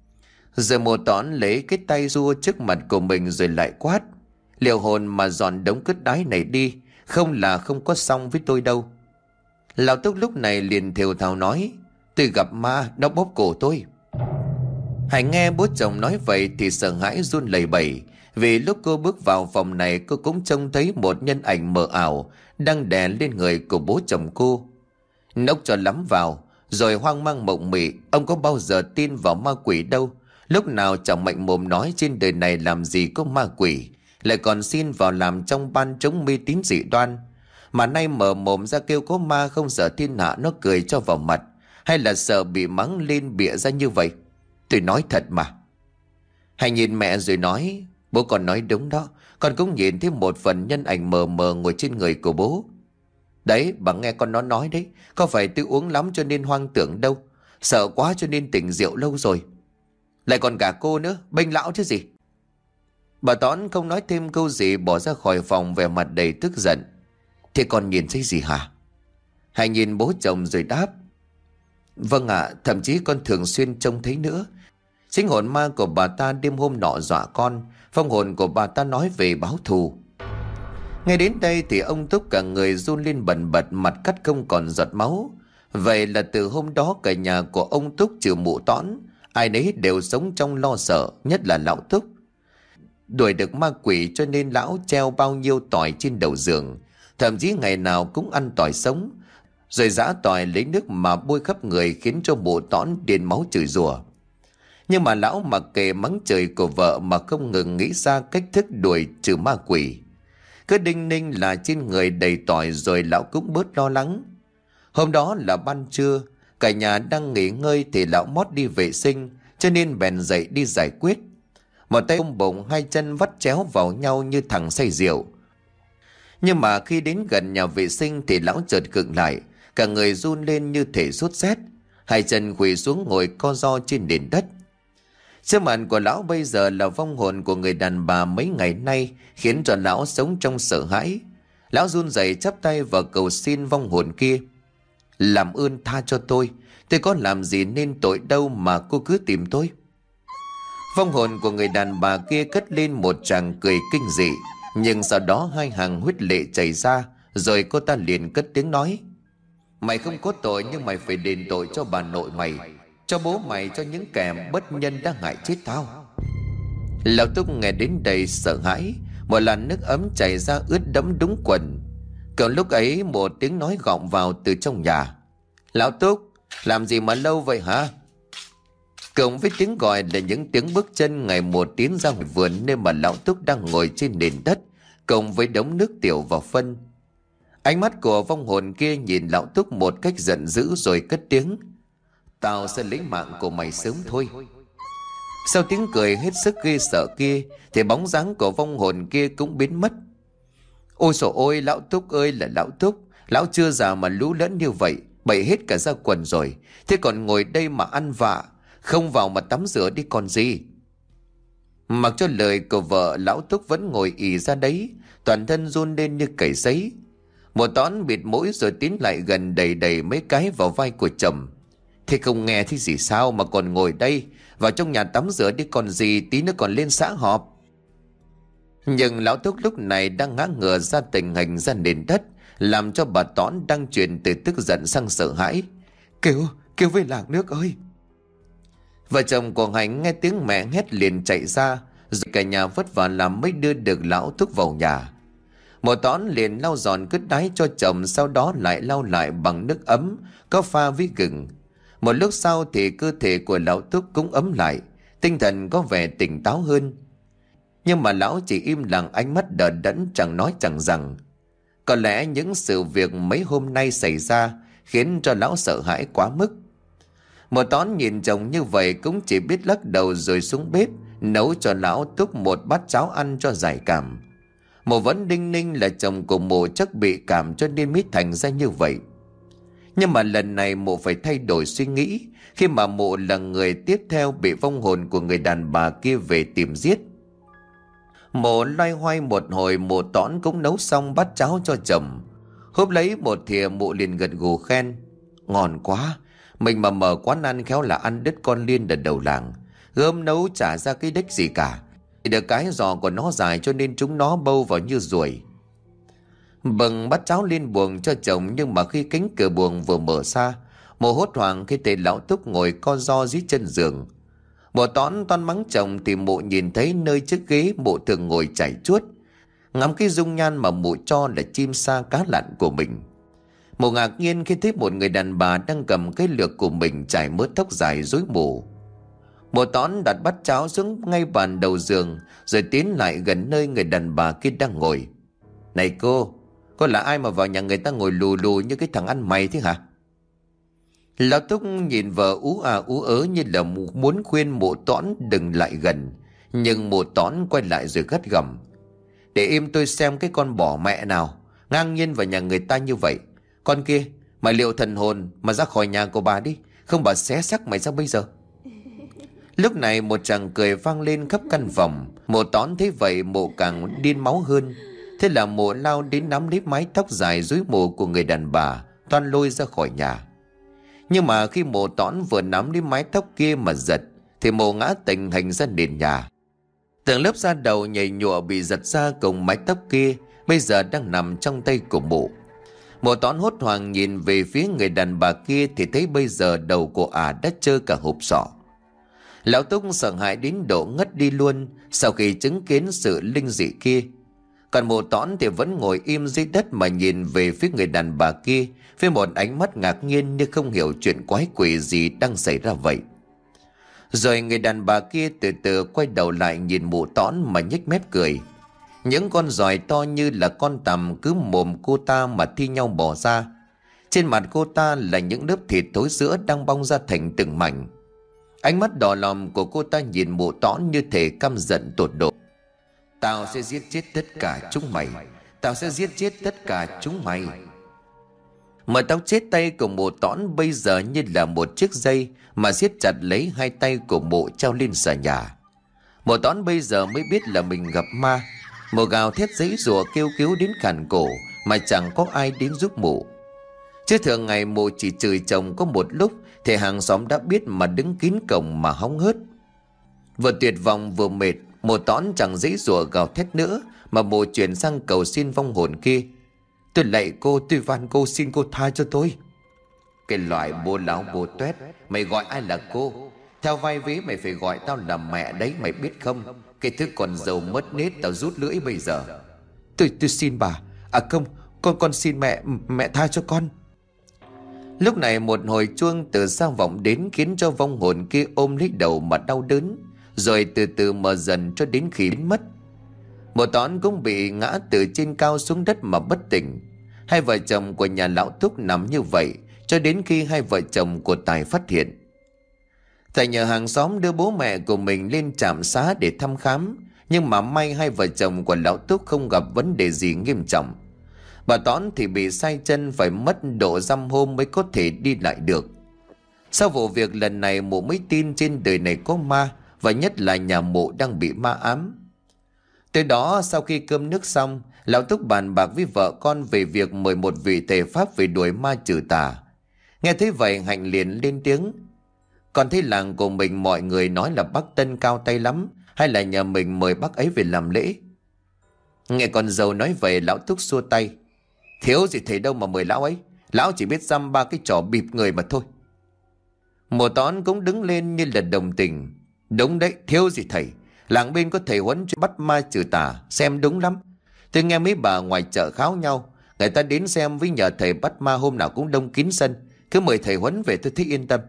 Rồi Mụ Tõn lấy cái tay rua trước mặt của mình rồi lại quát: Liệu hồn mà dọn đống cứt đái này đi, không là không có xong với tôi đâu. Lão Túc lúc này liền thều thào nói: Tôi gặp ma, nó bóp cổ tôi. Hạnh nghe bố chồng nói vậy thì sợ hãi run lẩy bẩy. Vì lúc cô bước vào phòng này, cô cũng trông thấy một nhân ảnh mờ ảo đang đè lên người của bố chồng cô. Nốc cho lắm vào rồi hoang mang mộng mị. Ông có bao giờ tin vào ma quỷ đâu. Lúc nào chẳng mạnh mồm nói trên đời này làm gì có ma quỷ, lại còn xin vào làm trong ban chống mê tín dị đoan. Mà nay mở mồm ra kêu có ma, không sợ thiên hạ nó cười cho vào mặt, hay là sợ bị mắng lên bịa ra như vậy? Tôi nói thật mà. Hãy nhìn mẹ rồi nói: Bố còn nói đúng đó, con cũng nhìn thấy một phần nhân ảnh mờ mờ ngồi trên người của bố. Đấy, bà nghe con nó nói đấy, có phải tôi uống lắm cho nên hoang tưởng đâu, sợ quá cho nên tỉnh rượu lâu rồi. Lại còn cả cô nữa, bênh lão chứ gì. Bà Tõn không nói thêm câu gì, bỏ ra khỏi phòng vẻ mặt đầy tức giận. Thế con nhìn thấy gì hả? Hãy nhìn bố chồng rồi đáp: Vâng ạ, à, thậm chí con thường xuyên trông thấy nữa. Chính hồn ma của bà ta đêm hôm nọ dọa con, phong hồn của bà ta nói về báo thù. Ngay đến đây thì ông Túc cả người run lên bần bật, mặt cắt không còn giọt máu. Vậy là từ hôm đó cả nhà của ông Túc trừ Mụ Tõn, ai nấy đều sống trong lo sợ, nhất là lão Túc. Đuổi được ma quỷ cho nên lão treo bao nhiêu tỏi trên đầu giường, thậm chí ngày nào cũng ăn tỏi sống, rồi giã tỏi lấy nước mà bôi khắp người, khiến cho Mụ Tõn điên máu chửi rủa. Nhưng mà lão mặc kệ mắng trời của vợ mà không ngừng nghĩ ra cách thức đuổi trừ ma quỷ. Cứ đinh ninh là trên người đầy tỏi rồi lão cũng bớt lo lắng. Hôm đó là ban trưa, cả nhà đang nghỉ ngơi thì lão mót đi vệ sinh, cho nên bèn dậy đi giải quyết. Một tay ôm bụng, hai chân vắt chéo vào nhau như thằng say rượu. Nhưng mà khi đến gần nhà vệ sinh thì lão chợt khựng lại, cả người run lên như thể sốt rét, hai chân quỳ xuống ngồi co ro trên nền đất. Trước mặt của lão bây giờ là vong hồn của người đàn bà mấy ngày nay, khiến cho lão sống trong sợ hãi. Lão run rẩy chắp tay và cầu xin vong hồn kia: làm ơn tha cho tôi, tôi có làm gì nên tội đâu mà cô cứ tìm tôi. Vong hồn của người đàn bà kia cất lên một tràng cười kinh dị, nhưng sau đó hai hàng huyết lệ chảy ra, rồi cô ta liền cất tiếng nói: mày không có tội nhưng mày phải đền tội cho bà nội mày, cho bố mày, cho những kẻ bất nhân đã hại chết tao. Lão Túc nghe đến đây sợ hãi, một làn nước ấm chảy ra ướt đẫm đúng quần. Cậu lúc ấy một tiếng nói gọng vào từ trong nhà: lão Túc, làm gì mà lâu vậy hả? Cộng với tiếng gọi là những tiếng bước chân ngày một tiến ra ngoài vườn nơi mà lão Túc đang ngồi trên nền đất, cộng với đống nước tiểu và phân. Ánh mắt của vong hồn kia nhìn lão Túc một cách giận dữ rồi cất tiếng: tao sẽ lấy mạng của mày sớm thôi. Sau tiếng cười hết sức ghê sợ kia thì bóng dáng của vong hồn kia cũng biến mất. Ôi dồi ôi, lão Túc ơi là lão Túc, lão chưa già mà lú lẫn như vậy, bậy hết cả da quần rồi, thế còn ngồi đây mà ăn vạ, không vào mà tắm rửa đi còn gì. Mặc cho lời của vợ, lão Túc vẫn ngồi ì ra đấy, toàn thân run lên như cầy sấy. Một tón bịt mũi rồi tiến lại gần đầy đầy mấy cái vào vai của chồng. Thế không nghe thì gì sao mà còn ngồi đây, vào trong nhà tắm rửa đi còn gì, tí nữa còn lên xã họp. Nhưng lão Túc lúc này đang ngã ngửa ra tình hình ra nền đất, làm cho bà Tón đang chuyển từ tức giận sang sợ hãi: kêu kêu với lạc nước ơi. Vợ chồng của Hành nghe tiếng mẹ hét liền chạy ra, rồi cả nhà vất vả làm mới đưa được lão Túc vào nhà. Một Tón liền lau giòn cứt đáy cho chồng, sau đó lại lau lại bằng nước ấm có pha với gừng. Một lúc sau thì cơ thể của lão Túc cũng ấm lại, tinh thần có vẻ tỉnh táo hơn. Nhưng mà lão chỉ im lặng, ánh mắt đờ đẫn chẳng nói chẳng rằng. Có lẽ những sự việc mấy hôm nay xảy ra khiến cho lão sợ hãi quá mức. Một Tón nhìn chồng như vậy cũng chỉ biết lắc đầu rồi xuống bếp nấu cho lão Túc một bát cháo ăn cho giải cảm. Mộ vẫn đinh ninh là chồng của mộ chắc bị cảm cho nên mới thành ra như vậy. Nhưng mà lần này mộ phải thay đổi suy nghĩ, khi mà mộ là người tiếp theo bị vong hồn của người đàn bà kia về tìm giết. Mộ loay hoay một hồi, mộ Tón cũng nấu xong bát cháo cho chồng. Húp lấy một thìa, mộ liền gật gù khen: ngon quá, mình mà mở quán ăn khéo là ăn đứt con Liên ở đầu làng, gớm nấu chả ra cái đếch gì cả. Được cái giò của nó dài cho nên chúng nó bâu vào như ruồi. Bừng bát cháo lên buồng cho chồng, nhưng mà khi cánh cửa buồng vừa mở ra, mộ hốt hoảng khi thấy lão Túc ngồi co ro dưới chân giường. Mộ Tón toan mắng chồng thì mộ nhìn thấy nơi chiếc ghế mộ thường ngồi chảy chuốt, ngắm cái dung nhan mà mộ cho là chim sa cá lặn của mình. Mộ ngạc nhiên khi thấy một người đàn bà đang cầm cái lược của mình chải mớ tóc dài rối mù. Mộ Tón đặt bát cháo xuống ngay bàn đầu giường, rồi tiến lại gần nơi người đàn bà kia đang ngồi. Này cô, cô là ai mà vào nhà người ta ngồi lù lù như cái thằng ăn mày thế hả? Lão Túc nhìn vợ ú à ú ớ như là muốn khuyên mộ Tón đừng lại gần, nhưng mộ Tón quay lại rồi gắt gầm: để im tôi xem cái con bỏ mẹ nào ngang nhiên vào nhà người ta như vậy. Con kia, mày liệu thần hồn mà ra khỏi nhà của bà đi, không bà xé xác mày sao bây giờ. Lúc này một tràng cười vang lên khắp căn phòng. Mộ Tón thấy vậy mộ càng điên máu hơn. Thế là mộ lao đến nắm lấy mái tóc dài rối mù của người đàn bà, toan lôi ra khỏi nhà. Nhưng mà khi mộ Tón vừa nắm lấy mái tóc kia mà giật thì mộ ngã tình hình ra nền nhà. Từng lớp da đầu nhầy nhụa bị giật ra cùng mái tóc kia bây giờ đang nằm trong tay của mộ. Mộ Tón hốt hoảng nhìn về phía người đàn bà kia thì thấy bây giờ đầu của ả đã trơ cả hộp sọ. Lão Túc sợ hãi đến độ ngất đi luôn sau khi chứng kiến sự linh dị kia. Còn mộ Tón thì vẫn ngồi im dưới đất mà nhìn về phía người đàn bà kia với một ánh mắt ngạc nhiên như không hiểu chuyện quái quỷ gì đang xảy ra vậy. Rồi người đàn bà kia từ từ quay đầu lại nhìn mộ Tón mà nhếch mép cười. Những con giòi to như là con tằm cứ mồm cô ta mà thi nhau bò ra. Trên mặt cô ta là những lớp thịt thối rữa đang bong ra thành từng mảnh. Ánh mắt đỏ lòm của cô ta nhìn mụ Tõn như thể căm giận tột độ. Tao sẽ giết chết tất cả chúng mày. Tao sẽ giết chết tất cả chúng mày. Mờ tóc chết tay của mụ Tõn bây giờ như là một chiếc dây mà siết chặt lấy hai tay của mụ treo lên xà nhà. Mụ Tõn bây giờ mới biết là mình gặp ma. Mụ gào thét giãy giụa kêu cứu đến khàn cổ mà chẳng có ai đến giúp mụ. Chứ thường ngày mụ chỉ chửi chồng có một lúc thì hàng xóm đã biết mà đứng kín cổng mà hóng hớt. Vừa tuyệt vọng vừa mệt, mụ Tõn chẳng giãy giụa gào thét nữa mà mụ chuyển sang cầu xin vong hồn kia. Tôi lạy cô, tôi van cô, xin cô tha cho tôi. Cái loại bố láo bố tuét, mày gọi ai là cô? Theo vai vế mày phải gọi tao là mẹ đấy, mày biết không? Cái thứ còn giàu mất nết tao rút lưỡi bây giờ. Tôi tôi xin bà. À không, con con xin mẹ, mẹ tha cho con. Lúc này một hồi chuông từ xa vọng đến khiến cho vong hồn kia ôm lấy đầu mà đau đớn, rồi từ từ mờ dần cho đến khi biến mất. Mụ Tõn cũng bị ngã từ trên cao xuống đất mà bất tỉnh. Hai vợ chồng của nhà lão Túc nằm như vậy cho đến khi hai vợ chồng của Tài phát hiện. Tài nhờ hàng xóm đưa bố mẹ của mình lên trạm xá để thăm khám, nhưng mà may hai vợ chồng của lão Túc không gặp vấn đề gì nghiêm trọng. Bà Tõn thì bị sai chân, phải mất độ dăm hôm mới có thể đi lại được. Sau vụ việc lần này mụ mới tin trên đời này có ma, và nhất là nhà mụ đang bị ma ám. Từ đó sau khi cơm nước xong, lão Túc bàn bạc với vợ con về việc mời một vị thầy pháp về đuổi ma trừ tà. Nghe thấy vậy Hạnh liền lên tiếng. Còn thấy làng của mình mọi người nói là bác Tân cao tay lắm, hay là nhà mình mời bác ấy về làm lễ? Nghe con dâu nói vậy lão Túc xua tay. Thiếu gì thầy đâu mà mời lão ấy, lão chỉ biết dăm ba cái trò bịp người mà thôi. Mụ Tõn cũng đứng lên như là đồng tình. Đúng đấy, thiếu gì thầy, làng bên có thầy huấn bắt ma trừ tà, xem đúng lắm. Tôi nghe mấy bà ngoài chợ kháo nhau, người ta đến xem với nhờ thầy bắt ma hôm nào cũng đông kín sân. Cứ mời thầy huấn về tôi thấy yên tâm.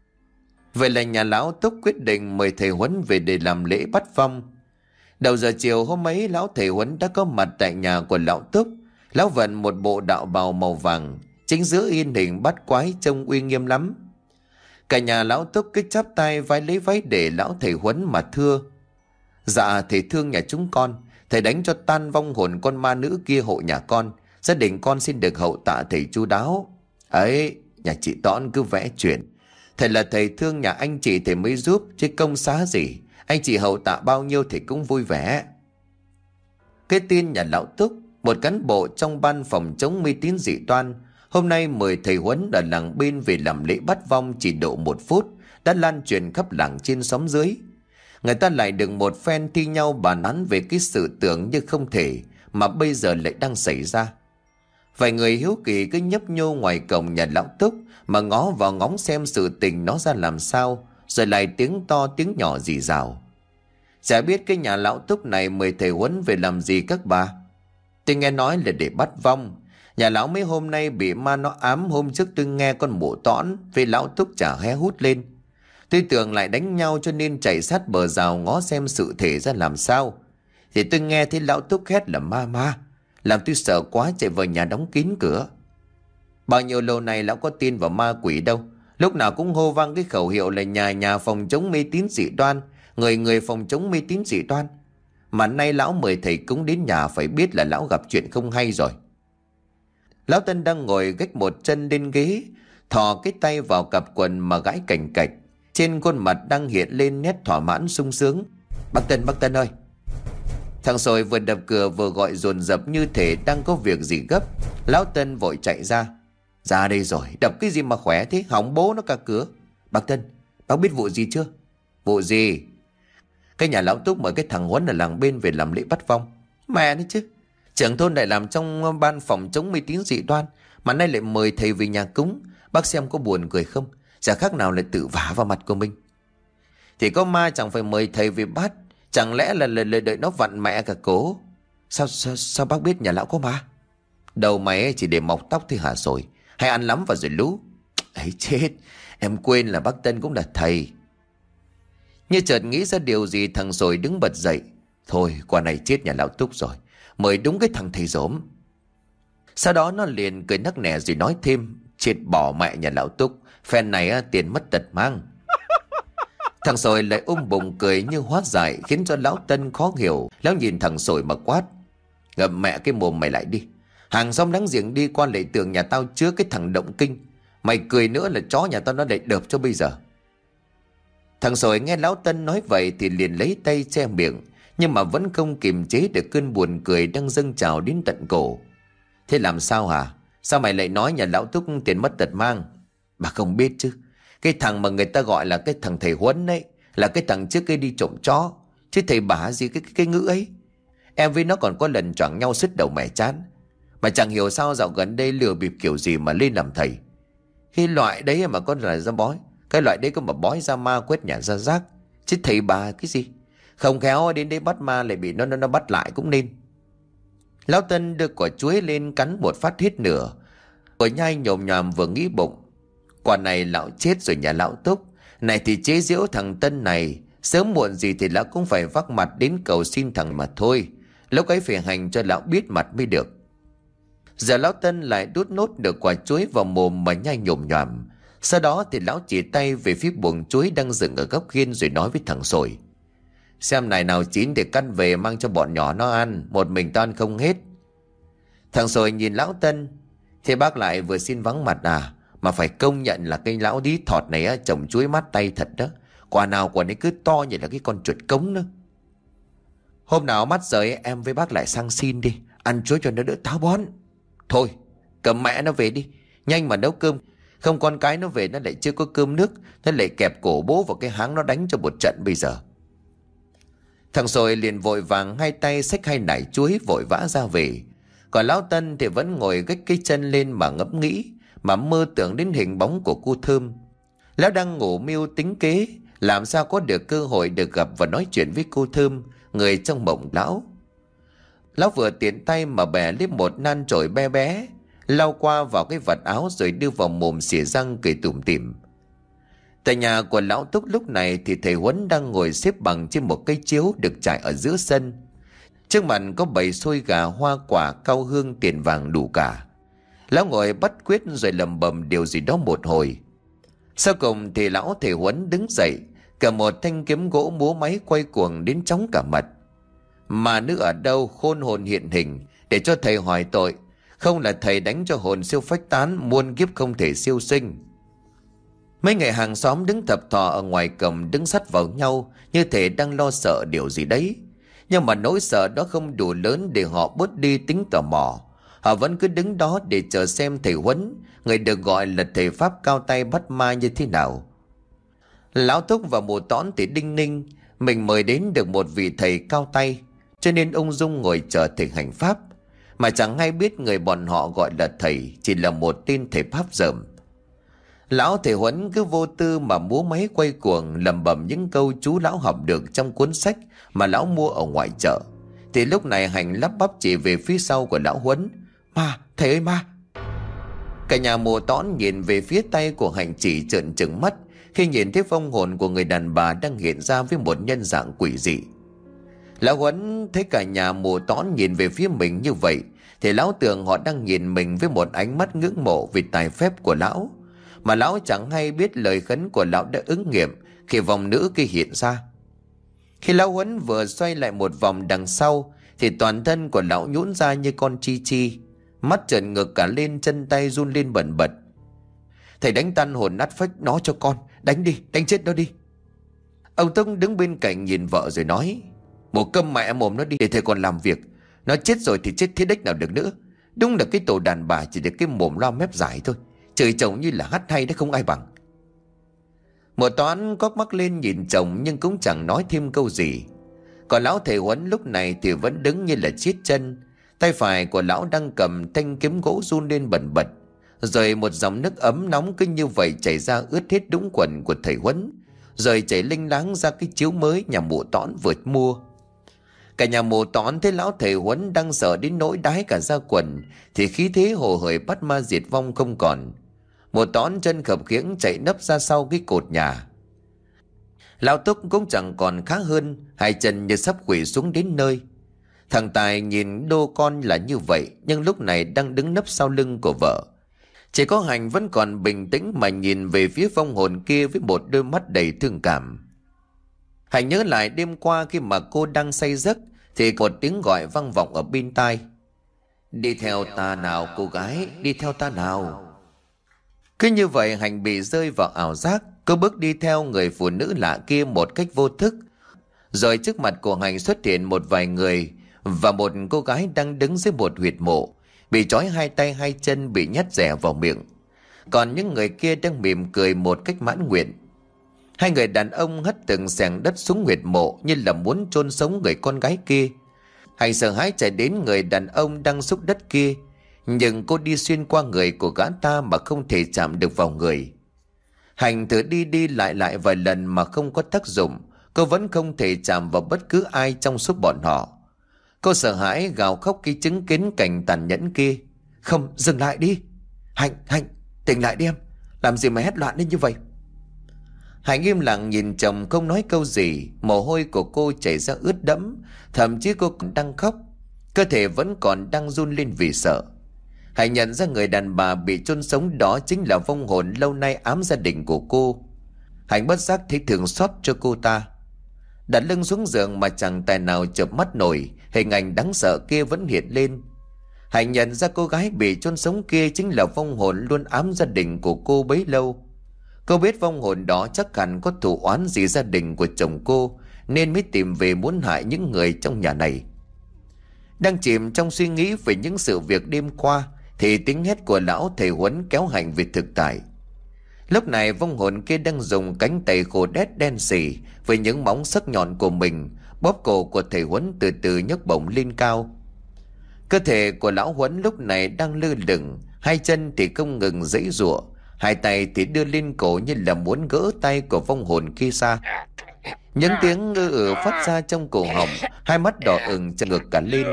Vậy là nhà lão Túc quyết định mời thầy huấn về để làm lễ bắt phong. Đầu giờ chiều hôm ấy, lão thầy huấn đã có mặt tại nhà của lão Túc. Lão vận một bộ đạo bào màu vàng, chính giữa in hình bắt quái trông uy nghiêm lắm. Cả nhà lão Túc cứ chắp tay vái lấy váy để lão thầy huấn mà thưa. Dạ thầy thương nhà chúng con, thầy đánh cho tan vong hồn con ma nữ kia hộ nhà con. Gia đình con xin được hậu tạ thầy chu đáo. Ấy, nhà chị Tõn cứ vẽ chuyện. Thầy là thầy thương nhà anh chị thầy mới giúp, chứ công xá gì. Anh chị hậu tạ bao nhiêu thì cũng vui vẻ. Cái tin nhà lão Túc, một cán bộ trong ban phòng chống mê tín dị đoan, hôm nay mời thầy huấn ở làng bên về làm lễ bắt vong chỉ độ một phút, đã lan truyền khắp làng trên xóm dưới. Người ta lại được một phen thi nhau bàn án về cái sự tưởng như không thể mà bây giờ lại đang xảy ra. Vài người hiếu kỳ cứ nhấp nhô ngoài cổng nhà lão Túc mà ngó vào ngóng xem sự tình nó ra làm sao, rồi lại tiếng to tiếng nhỏ rì rào. Chả biết cái nhà lão Túc này mời thầy huấn về làm gì các bà? Tôi nghe nói là để bắt vong. Nhà lão mấy hôm nay bị ma nó ám. Hôm trước tôi nghe con mụ Tõn với lão Túc chả hé hút lên. Tôi tưởng lại đánh nhau cho nên chạy sát bờ rào ngó xem sự thể ra làm sao. Thì tôi nghe thấy lão Túc hét là ma ma, làm tôi sợ quá chạy vào nhà đóng kín cửa. Bao nhiêu lâu nay lão có tin vào ma quỷ đâu. Lúc nào cũng hô vang cái khẩu hiệu là nhà nhà phòng chống mê tín dị đoan, người người phòng chống mê tín dị đoan. Mà nay lão mời thầy cúng đến nhà phải biết là lão gặp chuyện không hay rồi. Lão Tân đang ngồi gách một chân lên ghế, thò cái tay vào cặp quần mà gãi cành cạch. Trên khuôn mặt đang hiện lên nét thỏa mãn sung sướng. Bác Tân, bác Tân ơi! Thằng Sồi vừa đập cửa vừa gọi dồn dập như thể đang có việc gì gấp. Lão Tân vội chạy ra. Ra đây rồi, đập cái gì mà khỏe thế, hỏng bố nó cả cửa. Bác Tân, bác biết vụ gì chưa? Vụ gì? Cái nhà lão Túc mời cái thằng Huấn ở làng bên về làm lễ bắt vong. Mẹ nữa chứ, trưởng thôn lại làm trong ban phòng chống mê tín dị đoan, mà nay lại mời thầy về nhà cúng. Bác xem có buồn cười không? Chả khác nào lại tự vả vào mặt của mình. Thì có ma chẳng phải mời thầy về bắt, chẳng lẽ là lời lời đợi nó vặn mẹ cả cố? Sao, sao sao bác biết nhà lão có ma? Đầu mày chỉ để mọc tóc thì hả rồi, hay ăn lắm vào rồi lú? Ấy chết, em quên là bác Tân cũng là thầy. Như chợt nghĩ ra điều gì, thằng Rồi đứng bật dậy. Thôi quả này chết nhà lão Túc rồi, mời đúng cái thằng thầy rốm. Sau đó nó liền cười nắc nẻ rồi nói thêm. Chết bỏ mẹ nhà lão Túc, phen này á, tiền mất tật mang. Thằng Sồi lại ôm bụng cười như hóa giải, khiến cho lão Tân khó hiểu. Lão nhìn thằng Sồi mà quát: ngậm mẹ cái mồm mày lại đi. Hàng xóm láng giềng đi qua lại tưởng nhà tao chứa cái thằng động kinh. Mày cười nữa là chó nhà tao nó lại đợp cho bây giờ. Thằng Sồi nghe lão Tân nói vậy thì liền lấy tay che miệng, nhưng mà vẫn không kiềm chế được cơn buồn cười đang dâng trào đến tận cổ. Thế làm sao hả? Sao mày lại nói nhà lão Túc tiền mất tật mang? Bà không biết chứ. Cái thằng mà người ta gọi là cái thằng thầy Huấn ấy, là cái thằng trước kia đi trộm chó. Chứ thầy bà gì cái, cái, cái ngữ ấy. Em với nó còn có lần choảng nhau sứt đầu mẻ chán. Mà chẳng hiểu sao dạo gần đây lừa bịp kiểu gì mà lên làm thầy. Cái loại đấy mà con là ra bói. Cái loại đấy có mà bói ra ma quét nhà ra rác. Chứ thầy bà cái gì. Không khéo đến đây bắt ma lại bị nó nó, nó bắt lại cũng nên. Lão Tân đưa quả chuối lên cắn một phát hết nửa. Vừa nhai nhồm nhòm vừa nghĩ bụng: quả này lão chết rồi nhà lão Túc. Này thì chế giễu thằng Tân này. Sớm muộn gì thì lão cũng phải vác mặt đến cầu xin thằng mà thôi. Lúc ấy phải hành cho lão biết mặt mới được. Giờ lão Tân lại đút nốt được quả chuối vào mồm mà nhai nhồm nhòm. Sau đó thì lão chỉ tay về phía buồng chuối đang dựng ở góc hiên rồi nói với thằng Sồi: xem này nào chín thì cắt về mang cho bọn nhỏ nó ăn. Một mình tao ăn không hết. Thằng Sồi nhìn lão Tân: thế bác lại vừa xin vắng mặt à? Mà phải công nhận là cái lão đí thọt này á, trồng chuối mát tay thật đó. Quả nào quả ấy cứ to như là cái con chuột cống nữa. Hôm nào mắt rời em với bác lại sang xin đi. Ăn chuối cho nó đỡ táo bón. Thôi cầm mẹ nó về đi. Nhanh mà nấu cơm. Không con cái nó về nó lại chưa có cơm nước. Nó lại kẹp cổ bố vào cái háng nó đánh cho một trận bây giờ. Thằng Sồi liền vội vàng hai tay xách hai nải chuối vội vã ra về. Còn lão Tân thì vẫn ngồi gách cái chân lên mà ngẫm nghĩ, mà mơ tưởng đến hình bóng của cô Thơm. Lão đang ngủ mưu tính kế làm sao có được cơ hội được gặp và nói chuyện với cô Thơm, người trong mộng lão. Lão vừa tiện tay mà bẻ lấy một nan chổi bé bé, lau qua vào cái vạt áo rồi đưa vào mồm xỉa răng cười tủm tỉm. Tại nhà của lão Túc lúc này thì thầy Huấn đang ngồi xếp bằng trên một cây chiếu được trải ở giữa sân. Trước mặt có bầy xôi gà, hoa quả, cau hương, tiền vàng đủ cả. Lão ngồi bắt quyết rồi lầm bầm điều gì đó một hồi. Sau cùng thì lão thầy Huấn đứng dậy, cầm một thanh kiếm gỗ múa máy quay cuồng đến chóng cả mặt. Mà nữ ở đâu khôn hồn hiện hình để cho thầy hỏi tội, không là thầy đánh cho hồn siêu phách tán, muôn kiếp không thể siêu sinh. Mấy người hàng xóm đứng thập thò ở ngoài cổng đứng sát vào nhau, như thể đang lo sợ điều gì đấy. Nhưng mà nỗi sợ đó không đủ lớn để họ bớt đi tính tò mò. Họ vẫn cứ đứng đó để chờ xem thầy Huấn, người được gọi là thầy Pháp cao tay bắt ma, như thế nào. Lão Túc và mụ Tõn thì đinh ninh mình mời đến được một vị thầy cao tay, cho nên ung dung ngồi chờ thầy hành pháp. Mà chẳng hay biết người bọn họ gọi là thầy chỉ là một tên thầy Pháp dởm. Lão thầy Huấn cứ vô tư mà múa máy quay cuồng, lẩm bẩm những câu chú lão học được trong cuốn sách mà lão mua ở ngoài chợ. Thì lúc này Hành lắp bắp chỉ về phía sau của lão Huấn: Ma, thầy ơi ma! Cả nhà mụ Tõn nhìn về phía tay của Hành chỉ trợn trừng mắt khi nhìn thấy vong hồn của người đàn bà đang hiện ra với một nhân dạng quỷ dị. Lão Huấn thấy cả nhà mụ Tõn nhìn về phía mình như vậy thì lão tưởng họ đang nhìn mình với một ánh mắt ngưỡng mộ vì tài phép của lão. Mà lão chẳng hay biết lời khấn của lão đã ứng nghiệm khi vòng nữ kia hiện ra. Khi lão Huấn vừa xoay lại một vòng đằng sau thì toàn thân của lão nhũn ra như con chi chi, mắt trợn ngược cả lên, chân tay run lên bần bật. Thầy đánh tan hồn nát phách nó cho con, đánh đi, đánh chết nó đi. Ông Tông đứng bên cạnh nhìn vợ rồi nói: Một câm mẹ mồm nó đi để thầy còn làm việc. Nó chết rồi thì chết thế đếch nào được nữa. Đúng là cái tổ đàn bà chỉ được cái mồm loa mép dài thôi, trời chồng như là hát hay đấy không ai bằng. Một Toán cóc mắt lên nhìn chồng nhưng cũng chẳng nói thêm câu gì. Còn lão thầy Huấn lúc này thì vẫn đứng như là chết chân. Tay phải của lão đang cầm thanh kiếm gỗ run lên bần bật. Rồi một dòng nước ấm nóng cứ như vậy chảy ra ướt hết đúng quần của thầy Huấn, rồi chảy linh láng ra cái chiếu mới nhà mụ Tõn vừa mua. Cả nhà mụ Tõn thấy lão thầy Huấn đang sợ đến nỗi đái cả ra quần thì khí thế hồ hởi bắt ma diệt vong không còn. Mụ Tõn chân khập khiễng chạy nấp ra sau cái cột nhà. Lão Túc cũng chẳng còn khá hơn, hai chân như sắp quỵ xuống đến nơi. Thằng Tài nhìn đô con là như vậy nhưng lúc này đang đứng nấp sau lưng của vợ. Chỉ có Hành vẫn còn bình tĩnh mà nhìn về phía vong hồn kia với một đôi mắt đầy thương cảm. Hạnh nhớ lại đêm qua khi mà cô đang say giấc thì một tiếng gọi vang vọng ở bên tai. Đi theo ta nào cô gái, đi theo ta nào. Cứ như vậy Hạnh bị rơi vào ảo giác. Cô bước đi theo người phụ nữ lạ kia một cách vô thức. Rồi trước mặt của Hạnh xuất hiện một vài người và một cô gái đang đứng dưới một huyệt mộ, bị trói hai tay hai chân, bị nhét rẻ vào miệng. Còn những người kia đang mỉm cười một cách mãn nguyện. Hai người đàn ông hất từng xẻng đất xuống huyệt mộ như là muốn chôn sống người con gái kia. Hạnh sợ hãi chạy đến người đàn ông đang xúc đất kia, nhưng cô đi xuyên qua người của gã ta mà không thể chạm được vào người. Hạnh thử đi đi lại lại vài lần mà không có tác dụng. Cô vẫn không thể chạm vào bất cứ ai trong số bọn họ. Cô sợ hãi gào khóc khi chứng kiến cảnh tàn nhẫn kia. Không, dừng lại đi. Hạnh, Hạnh, tỉnh lại đi em. Làm gì mà hét loạn lên như vậy? Hạnh im lặng nhìn chồng không nói câu gì. Mồ hôi của cô chảy ra ướt đẫm. Thậm chí cô còn đang khóc. Cơ thể vẫn còn đang run lên vì sợ. Hạnh nhận ra người đàn bà bị chôn sống đó chính là vong hồn lâu nay ám gia đình của cô. Hạnh bất giác thấy thương xót cho cô ta. Đặt lưng xuống giường mà chẳng tài nào chợp mắt nổi, hình ảnh đáng sợ kia vẫn hiện lên. Hạnh nhận ra cô gái bị chôn sống kia chính là vong hồn luôn ám gia đình của cô bấy lâu. Cô biết vong hồn đó chắc hẳn có thù oán gì gia đình của chồng cô, nên mới tìm về muốn hại những người trong nhà này. Đang chìm trong suy nghĩ về những sự việc đêm qua thì tiếng hét của lão thầy Huấn kéo Hạnh về thực tại. Lúc này vong hồn kia đang dùng cánh tay khô đét đen sì với những móng sắc nhọn của mình bóp cổ của thầy Huấn, từ từ nhấc bổng lên cao. Cơ thể của lão Huấn lúc này đang lơ lửng, hai chân thì không ngừng giãy giụa, hai tay thì đưa lên cổ như là muốn gỡ tay của vong hồn kia ra. Những tiếng ngư ử phát ra trong cổ họng, hai mắt đỏ ửng trợn ngược cả lên.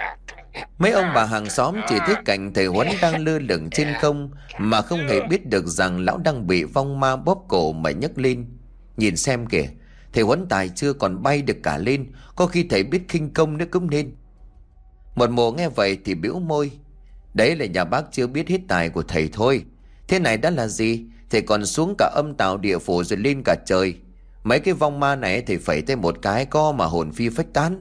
Mấy ông bà hàng xóm chỉ thấy cảnh thầy Huấn đang lơ lửng trên không mà không hề biết được rằng lão đang bị vong ma bóp cổ mà nhấc lên. Nhìn xem kìa, thầy Huấn tài chưa còn bay được cả lên, có khi thầy biết khinh công nữa cũng nên. Một mồ nghe vậy thì bĩu môi. Đấy là nhà bác chưa biết hết tài của thầy thôi. Thế này đã là gì? Thầy còn xuống cả âm tào địa phủ rồi lên cả trời. Mấy cái vong ma này thầy phẩy tay một cái có mà hồn phi phách tán.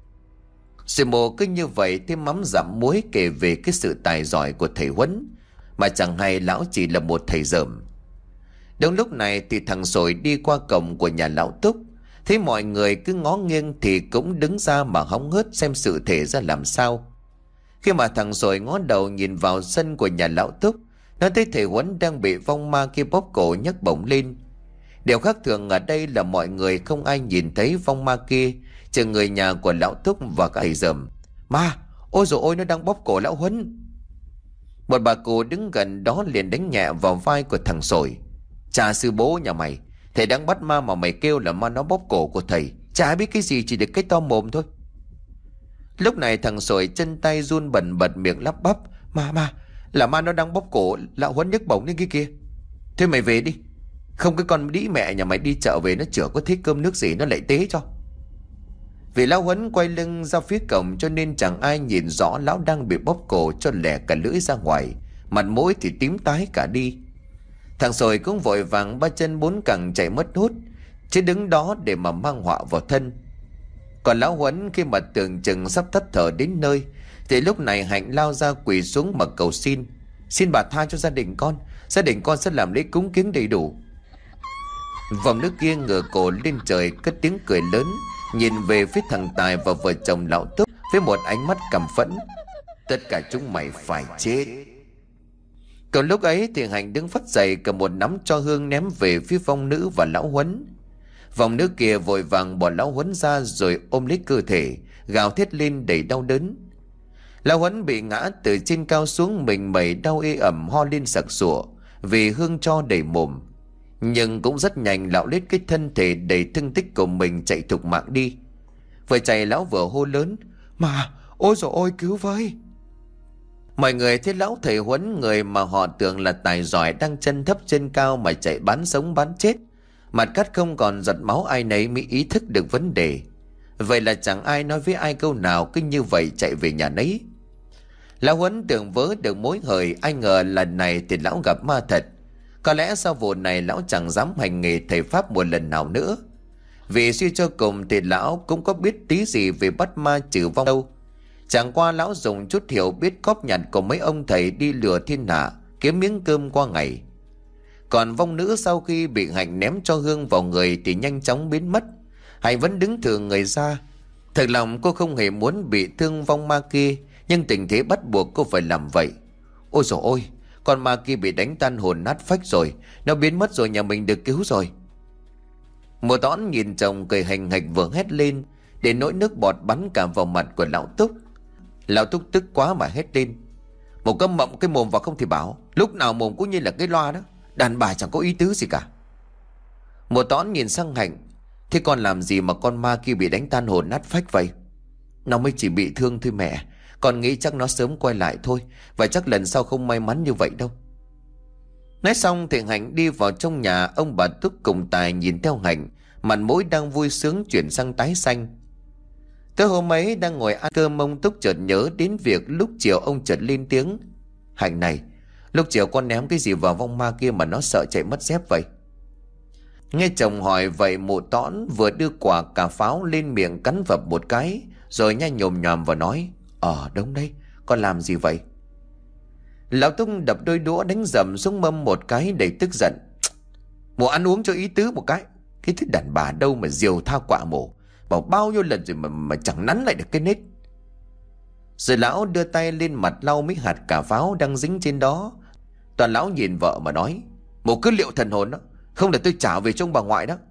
Sư mồ cứ như vậy thêm mắm dặm muối kể về cái sự tài giỏi của thầy Huấn, mà chẳng hay lão chỉ là một thầy dởm. Đúng lúc này thì thằng Sồi đi qua cổng của nhà lão Túc, thấy mọi người cứ ngó nghiêng thì cũng đứng ra mà hóng hớt xem sự thể ra làm sao. Khi mà thằng Sồi ngó đầu nhìn vào sân của nhà lão Túc, nó thấy thầy Huấn đang bị vong ma kia bóp cổ nhấc bổng lên. Điều khác thường ở đây là mọi người không ai nhìn thấy vong ma kia, trừ người nhà của lão Túc và cả thầy dởm. Ma, ôi dồi ôi, nó đang bóp cổ lão Huấn. Một bà cụ đứng gần đó liền đánh nhẹ vào vai của thằng Sồi. Chà, sư bố nhà mày, thầy đang bắt ma mà mày kêu là ma nó bóp cổ của thầy. Chả biết cái gì, chỉ được cái to mồm thôi. Lúc này thằng Sồi chân tay run bần bật, miệng lắp bắp. Ma, ma, là ma nó đang bóp cổ lão Huấn nhấc bổng lên kia kìa. Thế mày về đi, không cái con đĩ mẹ nhà mày đi chợ về nó chữa có thích cơm nước gì nó lại tế cho. Vì lão Huấn quay lưng ra phía cổng cho nên chẳng ai nhìn rõ lão đang bị bóp cổ cho lẻ cả lưỡi ra ngoài, mặt mũi thì tím tái cả đi. Thằng Sồi cũng vội vàng ba chân bốn cẳng chạy mất hút, chứ đứng đó để mà mang họa vào thân. Còn lão Huấn khi mà tưởng chừng sắp tắt thở đến nơi thì lúc này Hạnh lao ra quỳ xuống mà cầu xin. Xin bà tha cho gia đình con, gia đình con sẽ làm lễ cúng kiến đầy đủ. Vòng nước kia ngửa cổ lên trời cất tiếng cười lớn, nhìn về phía thằng Tài và vợ chồng lão Túc với một ánh mắt căm phẫn. Tất cả chúng mày phải chết. Còn lúc ấy thì Hạnh đứng phắt dậy, cầm một nắm tro hương ném về phía vong nữ và lão Huấn. Vòng nữ kia vội vàng bỏ lão Huấn ra rồi ôm lấy cơ thể, gào thét lên đầy đau đớn. Lão Huấn bị ngã từ trên cao xuống, mình mẩy đau ê ẩm, ho lên sặc sụa vì hương tro đầy mồm. Nhưng cũng rất nhanh lão lết cái thân thể đầy thương tích của mình chạy thục mạng đi. Vừa chạy lão vừa hô lớn. Mà, ôi dồi ôi, cứu với. Mọi người thấy lão thầy Huấn, người mà họ tưởng là tài giỏi, đang chân thấp chân cao mà chạy bán sống bán chết. Mặt cắt không còn giọt máu, ai nấy mới ý thức được vấn đề. Vậy là chẳng ai nói với ai câu nào, cứ như vậy chạy về nhà nấy. Lão Huấn tưởng vớ được mối hời, ai ngờ lần này thì lão gặp ma thật. Có lẽ sau vụ này lão chẳng dám hành nghề thầy pháp một lần nào nữa. Vì suy cho cùng thì lão cũng có biết tí gì về bắt ma trừ vong đâu. Chẳng qua lão dùng chút hiểu biết cóp nhặt của mấy ông thầy đi lừa thiên hạ, kiếm miếng cơm qua ngày. Còn vong nữ sau khi bị Hạnh ném cho hương vào người thì nhanh chóng biến mất. Hạnh vẫn đứng thừ người ra. Thật lòng cô không hề muốn bị thương vong ma kia, nhưng tình thế bắt buộc cô phải làm vậy. Ôi dồi ôi, con ma kia bị đánh tan hồn nát phách rồi. Nó biến mất rồi, nhà mình được cứu rồi. Mùa Tón nhìn chồng cười hành hạch vừa hét lên, để nỗi nước bọt bắn cả vào mặt của lão Túc. Lão Túc tức quá mà hét lên: một câm mộng cái mồm vào không thì bảo, lúc nào mồm cũng như là cái loa đó. Đàn bà chẳng có ý tứ gì cả. Mùa Tón nhìn sang Hạnh: thế con làm gì mà con ma kia bị đánh tan hồn nát phách vậy? Nó mới chỉ bị thương thôi mẹ. Con nghĩ chắc nó sớm quay lại thôi, và chắc lần sau không may mắn như vậy đâu. Nói xong thì Hạnh đi vào trong nhà. Ông bà Túc cùng Tài nhìn theo Hạnh, mặt mũi đang vui sướng chuyển sang tái xanh. Tới hôm ấy đang ngồi ăn cơm, ông Túc chợt nhớ đến việc lúc chiều ông chợt lên tiếng: Hạnh này, lúc chiều con ném cái gì vào vong ma kia mà nó sợ chạy mất dép vậy? Nghe chồng hỏi vậy, mụ Tõn vừa đưa quả cà pháo lên miệng cắn vập một cái, rồi nhai nhồm nhòm và nói: Ờ đúng đấy, con làm gì vậy? Lão Túc đập đôi đũa đánh dầm xuống mâm một cái đầy tức giận: Mụ ăn uống cho ý tứ một cái. Cái thứ đàn bà đâu mà diều tha quả mổ. Bảo bao nhiêu lần rồi mà, mà chẳng nắn lại được cái nết. Rồi lão đưa tay lên mặt lau mấy hạt cà pháo đang dính trên đó. Toàn lão nhìn vợ mà nói: Mụ cứ liệu thần hồn đó, không để tôi trả về cho ông bà ngoại đó.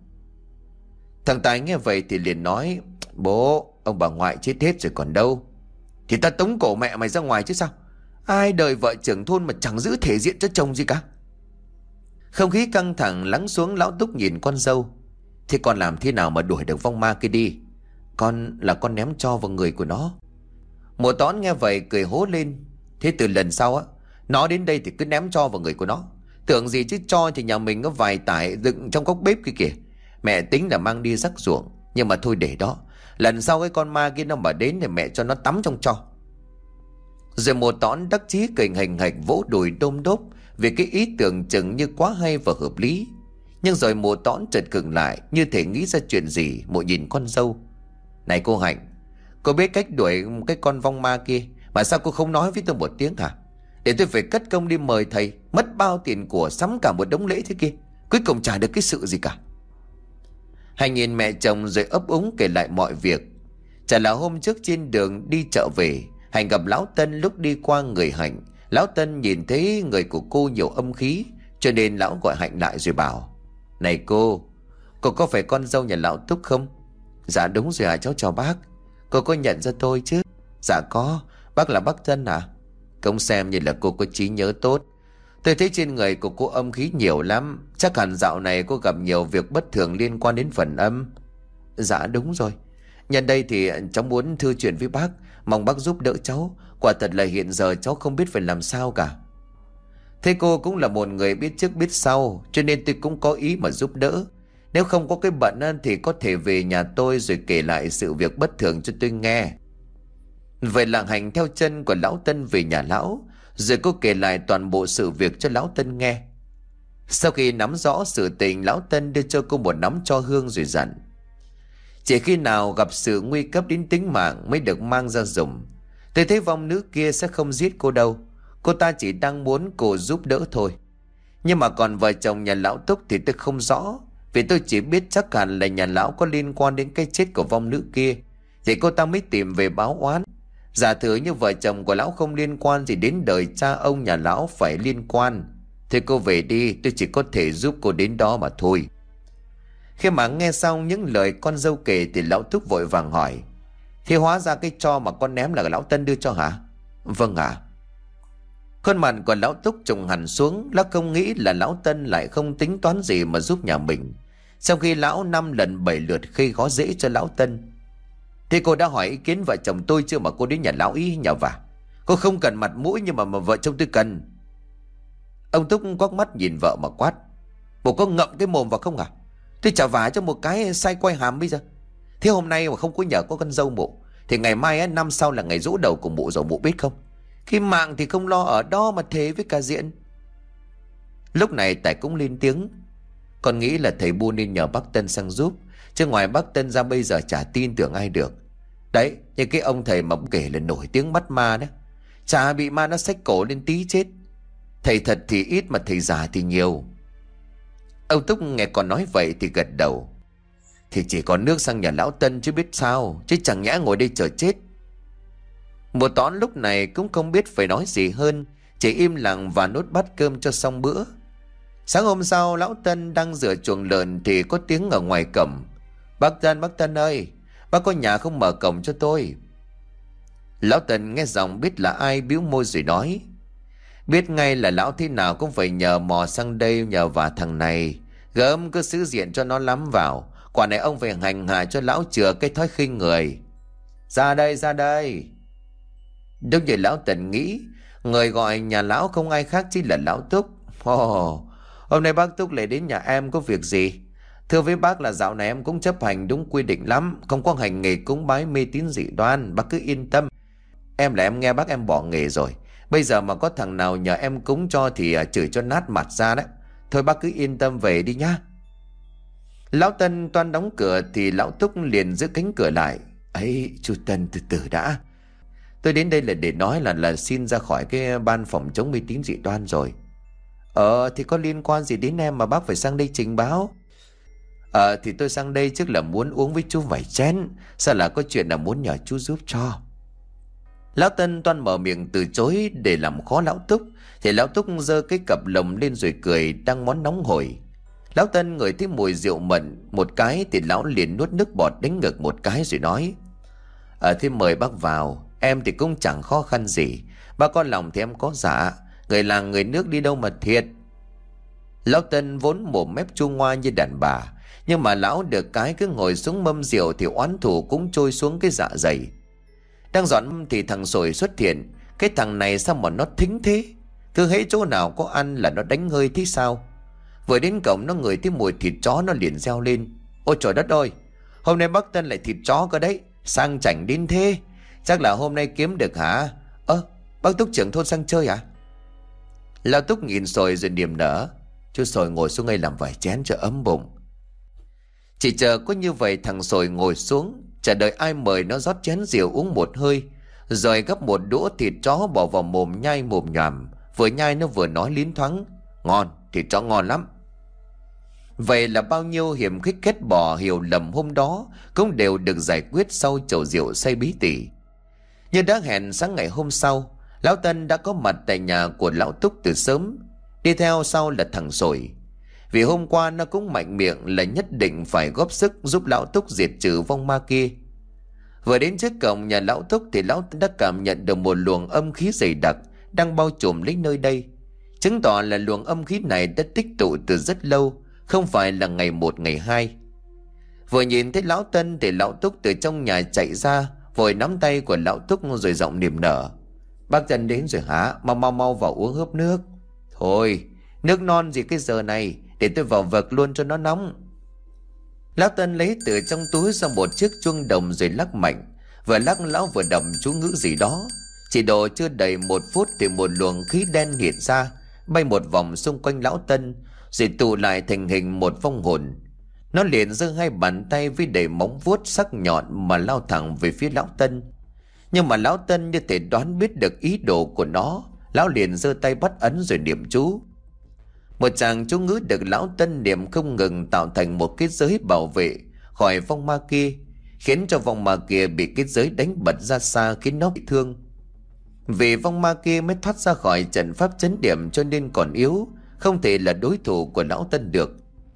Thằng Tài nghe vậy thì liền nói: Bố, ông bà ngoại chết hết rồi còn đâu. Thì ta tống cổ mẹ mày ra ngoài chứ sao. Ai đời vợ trưởng thôn mà chẳng giữ thể diện cho chồng gì cả. Không khí căng thẳng lắng xuống. Lão Túc nhìn con dâu: Thế con làm thế nào mà đuổi được vong ma kia đi? Con là con ném cho vào người của nó. Mùa Tón nghe vậy cười hố lên: Thế từ lần sau á, nó đến đây thì cứ ném cho vào người của nó. Tưởng gì chứ cho thì nhà mình có vài tải đựng trong góc bếp kia kìa. Mẹ tính là mang đi rắc ruộng, nhưng mà thôi để đó. Lần sau cái con ma kia nó mà đến thì mẹ cho nó tắm trong tro. Rồi Mùa Tón đắc chí cười hành hạch vỗ đùi đôm đốp vì cái ý tưởng chừng như quá hay và hợp lý. Nhưng rồi Mùa Tón chợt khựng lại, như thể nghĩ ra chuyện gì. Mụ nhìn con dâu: Này cô Hạnh, cô biết cách đuổi cái con vong ma kia, mà sao cô không nói với tôi một tiếng hả? Để tôi phải cất công đi mời thầy, mất bao tiền của, sắm cả một đống lễ thế kia, cuối cùng chả được cái sự gì cả. Hạnh nhìn mẹ chồng rồi ấp úng kể lại mọi việc. Chả là hôm trước trên đường đi chợ về, Hạnh gặp lão Tân lúc đi qua người Hạnh. Lão Tân nhìn thấy người của cô nhiều âm khí, cho nên lão gọi Hạnh lại rồi bảo: Này cô, cô có phải con dâu nhà lão Túc không? Dạ đúng rồi ạ, cháu chào bác. Cô có nhận ra tôi chứ? Dạ có, bác là bác Tân à? Không xem như là cô có trí nhớ tốt. Tôi thấy trên người của cô âm khí nhiều lắm. Chắc hẳn dạo này cô gặp nhiều việc bất thường liên quan đến phần âm. Dạ đúng rồi. Nhân đây thì cháu muốn thư chuyện với bác, mong bác giúp đỡ cháu. Quả thật là hiện giờ cháu không biết phải làm sao cả. Thế cô cũng là một người biết trước biết sau, cho nên tôi cũng có ý mà giúp đỡ. Nếu không có cái bận thì có thể về nhà tôi rồi kể lại sự việc bất thường cho tôi nghe. Vậy là Hành theo chân của lão Tân về nhà lão, rồi cô kể lại toàn bộ sự việc cho lão Tân nghe. Sau khi nắm rõ sự tình, lão Tân đưa cho cô một nắm tro hương rồi dặn: Chỉ khi nào gặp sự nguy cấp đến tính mạng mới được mang ra dùng. Tôi thấy vong nữ kia sẽ không giết cô đâu. Cô ta chỉ đang muốn cô giúp đỡ thôi. Nhưng mà còn vợ chồng nhà lão Túc thì tôi không rõ. Vì tôi chỉ biết chắc hẳn là nhà lão có liên quan đến cái chết của vong nữ kia, thì cô ta mới tìm về báo oán. Giả thử như vợ chồng của lão không liên quan gì đến đời cha ông nhà lão phải liên quan. Thì cô về đi, tôi chỉ có thể giúp cô đến đó mà thôi. Khi mà nghe xong những lời con dâu kể thì lão Túc vội vàng hỏi: Thế hóa ra cái tro mà con ném là lão Tân đưa cho hả? Vâng ạ. À. Khuôn mặt của lão Túc trùng hẳn xuống. Lão không nghĩ là lão Tân lại không tính toán gì mà giúp nhà mình, sau khi lão năm lần bảy lượt gây khó dễ cho lão Tân. Thế cô đã hỏi ý kiến vợ chồng tôi chưa mà cô đến nhà lão ý nhờ vả? Cô không cần mặt mũi, nhưng mà, mà vợ chồng tôi cần. Ông Túc quắc mắt nhìn vợ mà quát: Bộ có ngậm cái mồm vào không à? Tôi trả vả cho một cái sai quay hàm bây giờ. Thế hôm nay mà không có nhờ có con dâu mụ, thì ngày mai á, năm sau là ngày giỗ đầu của mụ rồi, mụ biết không? Khi mạng thì không lo ở đó mà thế với cả diện. Lúc này Tài cũng lên tiếng: Con nghĩ là thầy Bu nên nhờ bác Tân sang giúp. chứ ngoài bác Tân ra bây giờ chả tin tưởng ai được. Đấy, như cái ông thầy mà kể là nổi tiếng bắt ma đó, chả bị ma nó xách cổ lên tí chết. Thầy thật thì ít mà thầy giả thì nhiều. Ông Túc nghe con nói vậy thì gật đầu. Thì chỉ có nước sang nhà lão Tân chứ biết sao, chứ chẳng nhẽ ngồi đây chờ chết. Mụ Tón lúc này cũng không biết phải nói gì hơn, chỉ im lặng và nuốt bát cơm cho xong bữa. Sáng hôm sau, lão Tân đang rửa chuồng lợn thì có tiếng ở ngoài cổng. Bác Tân, bác Tân ơi, bác có nhà không mở cổng cho tôi? Lão Tân nghe giọng biết là ai, bĩu môi rồi nói. Biết ngay là lão thế nào cũng phải nhờ mò sang đây nhờ vả thằng này. Gớm cứ giữ diện cho nó lắm vào. Quả này ông phải hành hạ cho lão chừa cái thói khinh người. Ra đây, ra đây. Đúng như lão Tần nghĩ, người gọi nhà lão không ai khác chỉ là lão Túc. Ồ, oh, hôm nay bác Túc lại đến nhà em có việc gì? Thưa với bác là dạo này em cũng chấp hành đúng quy định lắm, không có hành nghề cúng bái mê tín dị đoan, bác cứ yên tâm. Em là em nghe bác em bỏ nghề rồi. Bây giờ mà có thằng nào nhờ em cúng cho thì chửi cho nát mặt ra đấy. Thôi bác cứ yên tâm về đi nhá. Lão Tân toan đóng cửa thì lão Túc liền giữ cánh cửa lại. Ấy, chú Tân từ từ đã. Tôi đến đây là để nói là là xin ra khỏi cái ban phòng chống mê tín dị đoan rồi. Ờ thì có liên quan gì đến em mà bác phải sang đây trình báo? Ờ thì tôi sang đây trước là muốn uống với chú vài chén. Sao là có chuyện là muốn nhờ chú giúp cho. Lão Tân toan mở miệng từ chối để làm khó lão Túc thì lão Túc giơ cái cặp lồng lên rồi cười đang món nóng hổi. Lão Tân ngửi thấy mùi rượu mận một cái thì lão liền nuốt nước bọt đánh ngực một cái rồi nói. Ờ thế mời bác vào. Em thì cũng chẳng khó khăn gì. Bác có lòng thì em có dạ. Người làng người nước đi đâu mà thiệt. Lão Tân vốn mồm mép chua ngoa như đàn bà, nhưng mà lão được cái cứ ngồi xuống mâm rượu thì oán thù cũng trôi xuống cái dạ dày. Đang dọn thì thằng Sồi xuất hiện. Cái thằng này sao mà nó thính thế, cứ hễ chỗ nào có ăn là nó đánh hơi thế sao. Vừa đến cổng nó ngửi thấy mùi thịt chó nó liền reo lên. Ôi trời đất ơi, hôm nay bác Tân lại thịt chó cơ đấy, sang chảnh đến thế. Chắc là hôm nay kiếm được hả? Ơ, bác Túc trưởng thôn sang chơi à? Lão Túc nhìn Sồi rồi niềm nở. Chú Sồi ngồi xuống đây làm vài chén cho ấm bụng. Chỉ chờ có như vậy thằng Sồi ngồi xuống, chờ đợi ai mời nó rót chén rượu uống một hơi, rồi gắp một đũa thịt chó bỏ vào mồm nhai mồm nhòm. Vừa nhai nó vừa nói liến thoáng. Ngon, thịt chó ngon lắm. Vậy là bao nhiêu hiểm khích kết bỏ hiểu lầm hôm đó cũng đều được giải quyết sau chầu rượu say bí tỉ. Như đã hẹn, sáng ngày hôm sau, lão Tân đã có mặt tại nhà của lão Túc từ sớm. Đi theo sau là thằng Sồi. Vì hôm qua nó cũng mạnh miệng là nhất định phải góp sức giúp lão Túc diệt trừ vong ma kia. Vừa đến trước cổng nhà lão Túc thì lão đã cảm nhận được một luồng âm khí dày đặc đang bao trùm lấy nơi đây, chứng tỏ là luồng âm khí này đã tích tụ từ rất lâu, không phải là ngày một ngày hai. Vừa nhìn thấy lão Tân thì lão Túc từ trong nhà chạy ra, vội nắm tay của lão Túc rồi giọng niềm nở. Bác Tân đến rồi hả? Mau mau mau vào uống hớp nước. Thôi, nước non gì cái giờ này, để tôi vào vực luôn cho nó nóng. Lão Tân lấy từ trong túi ra một chiếc chuông đồng rồi lắc mạnh. Vừa lắc lão vừa đọc chú ngữ gì đó. Chỉ độ chưa đầy một phút thì một luồng khí đen hiện ra, bay một vòng xung quanh lão Tân, rồi tụ lại thành hình một vong hồn. Nó liền giơ hai bàn tay với đầy móng vuốt sắc nhọn mà lao thẳng về phía lão Tân. Nhưng mà lão Tân như thể đoán biết được ý đồ của nó, lão liền giơ tay bắt ấn rồi niệm chú. Một tràng chú ngữ được lão Tân niệm không ngừng tạo thành một kết giới bảo vệ khỏi vong ma kia, khiến cho vong ma kia bị kết giới đánh bật ra xa, khiến nó bị thương. Vì vong ma kia mới thoát ra khỏi trận pháp chấn điểm cho nên còn yếu, không thể là đối thủ của lão Tân được.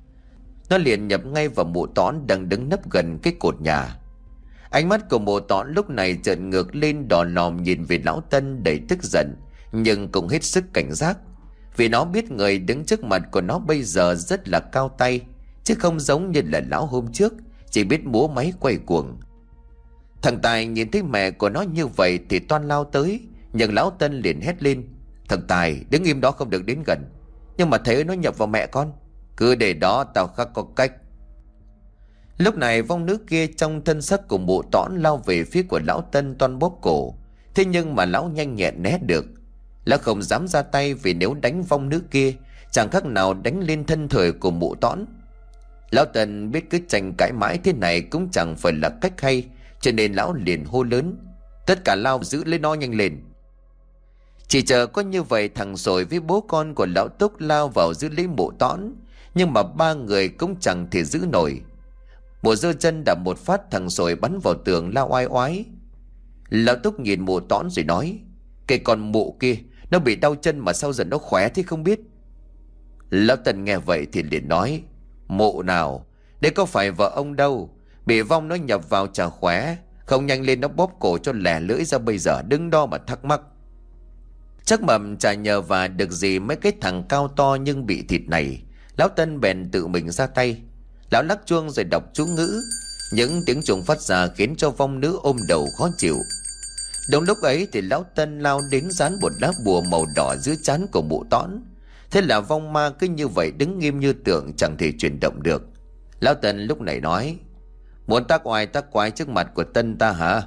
Nó liền nhập ngay vào mụ Tón đang đứng nấp gần cái cột nhà. Ánh mắt của mụ Tón lúc này trợn ngược lên đỏ lòm nhìn về lão Tân đầy tức giận, nhưng cũng hết sức cảnh giác. Vì nó biết người đứng trước mặt của nó bây giờ rất là cao tay, chứ không giống như là lão hôm trước, chỉ biết múa máy quay cuồng. Thằng Tài nhìn thấy mẹ của nó như vậy thì toan lao tới, nhưng lão Tân liền hét lên. Thằng Tài đứng im đó, không được đến gần. Nhưng mà thấy nó nhập vào mẹ con. Cứ để đó, tao khắc có cách. Lúc này vong nữ kia trong thân sắc của mụ Tõn lao về phía của lão Tân toan bóp cổ. Thế nhưng mà lão nhanh nhẹn né được. Lão không dám ra tay vì nếu đánh vong nữ kia chẳng khác nào đánh lên thân thể của mụ Tõn. Lão Tân biết cứ tranh cãi mãi thế này cũng chẳng phải là cách hay, cho nên lão liền hô lớn: tất cả lao giữ lấy nó nhanh lên. Chỉ chờ có như vậy, thằng Sồi với bố con của lão Túc lao vào giữ lấy mụ Tõn, nhưng mà ba người cũng chẳng thể giữ nổi. Mụ giơ chân đạp một phát, thằng Sồi bắn vào tường lao oai oái. Lão Túc nhìn mụ Tõn rồi nói: cái con mụ kia nó bị đau chân mà sao giờ nó khỏe thế không biết. Lão Tân nghe vậy thì liền nói: mụ nào, đấy có phải vợ ông đâu, bị vong nó nhập vào chả khỏe, không nhanh lên nó bóp cổ cho lẻ lưỡi ra, bây giờ đứng đó mà thắc mắc. Chắc mầm chả nhờ và được gì mấy cái thằng cao to nhưng bị thịt này. Lão Tân bèn tự mình ra tay. Lão lắc chuông rồi đọc chú ngữ. Những tiếng chuông phát ra khiến cho vong nữ ôm đầu khó chịu. Đúng lúc ấy thì lão Tân lao đến dán một lá bùa màu đỏ dưới trán của mụ Tõn. Thế là vong ma cứ như vậy đứng nghiêm như tượng, chẳng thể chuyển động được. Lão Tân lúc này nói: muốn tác oai tác quái trước mặt của Tân ta hả?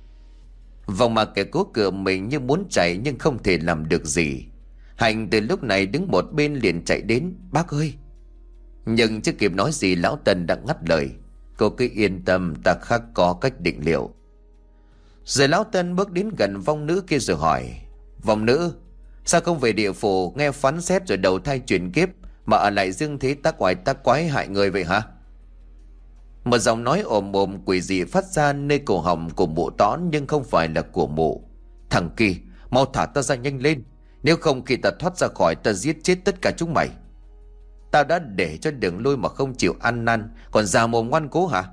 Vong ma kẻ cố cựa mình như muốn chạy nhưng không thể làm được gì. Hạnh từ lúc này đứng một bên liền chạy đến: bác ơi! Nhưng chưa kịp nói gì, lão Tân đã ngắt lời: cô cứ yên tâm, ta khắc có cách định liệu. Rồi lão Tân bước đến gần vong nữ kia rồi hỏi: vong nữ, sao không về địa phủ nghe phán xét rồi đầu thai chuyển kiếp, mà ở lại dương thế tác oai tác quái hại người vậy hả? Một giọng nói ồm ồm quỷ dị phát ra nơi cổ họng của mụ Tõn, nhưng không phải là của mụ. Thằng Kỳ, mau thả ta ra nhanh lên, nếu không khi ta thoát ra khỏi ta giết chết tất cả chúng mày. Tao đã để cho Đường Lôi mà không chịu ăn năn, còn già mồm ngoan cố hả?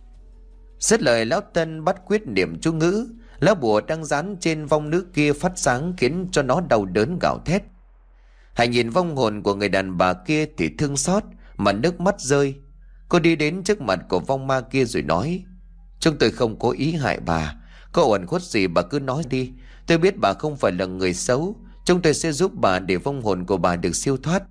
Dứt lời, lão Tân bắt quyết niệm chú ngữ. Lá bùa đang dán trên vong nữ kia phát sáng khiến cho nó đau đớn gào thét. Hãy nhìn vong hồn của người đàn bà kia thì thương xót mà nước mắt rơi. Cô đi đến trước mặt của vong ma kia rồi nói: chúng tôi không cố ý hại bà, có uẩn khuất gì bà cứ nói đi. Tôi biết bà không phải là người xấu, chúng tôi sẽ giúp bà để vong hồn của bà được siêu thoát.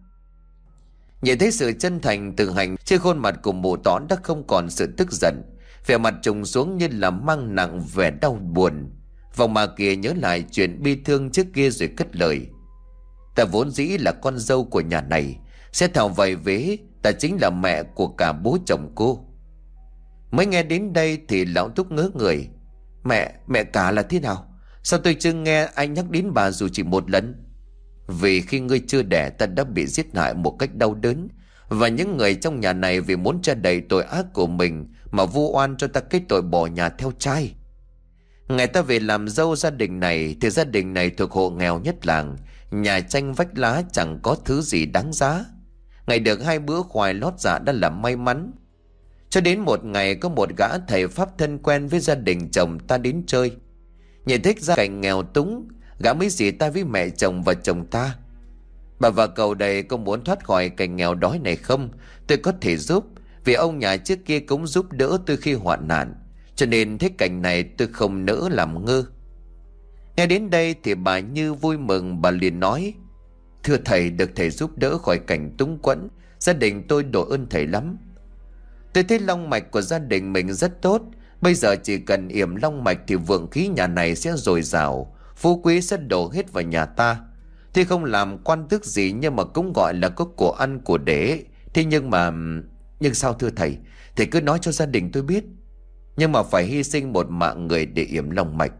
Nhìn thấy sự chân thành từ Hành, trên khuôn mặt của mụ Tõn đã không còn sự tức giận, vẻ mặt trùng xuống như là mang nặng vẻ đau buồn. Vong ma kia nhớ lại chuyện bi thương trước kia rồi cất lời: ta vốn dĩ là con dâu của nhà này, sẽ thảo vầy vế ta chính là mẹ của cả bố chồng cô. Mới nghe đến đây thì lão Túc ngớ người: Mẹ, mẹ cả là thế nào? Sao tôi chưa nghe anh nhắc đến bà dù chỉ một lần? Vì khi ngươi chưa đẻ ta đã bị giết hại một cách đau đớn, và những người trong nhà này vì muốn che đậy tội ác của mình mà vu oan cho ta cái tội bỏ nhà theo trai. Ngày ta về làm dâu gia đình này thì gia đình này thuộc hộ nghèo nhất làng, nhà tranh vách lá chẳng có thứ gì đáng giá. Ngày được hai bữa khoai lót dạ đã là may mắn. Cho đến một ngày có một gã thầy pháp thân quen với gia đình chồng ta đến chơi. Nhìn thích gia cảnh nghèo túng, gã mới dì ta với mẹ chồng và chồng ta: bà và cậu đây có muốn thoát khỏi cảnh nghèo đói này không? Tôi có thể giúp, vì ông nhà trước kia cũng giúp đỡ tôi khi hoạn nạn, cho nên thế cảnh này tôi không nỡ làm ngơ. Nghe đến đây thì bà Như vui mừng, bà liền nói: thưa thầy, được thầy giúp đỡ khỏi cảnh túng quẫn, gia đình tôi độ ơn thầy lắm. Tôi thấy long mạch của gia đình mình rất tốt, bây giờ chỉ cần yểm long mạch thì vượng khí nhà này sẽ dồi dào, phú quý sẽ đổ hết vào nhà ta. Tuy không làm quan tước gì nhưng mà cũng gọi là có của ăn của để. Thế nhưng mà... Nhưng sao thưa thầy? Thầy cứ nói cho gia đình tôi biết. Nhưng mà phải hy sinh một mạng người để yểm long mạch.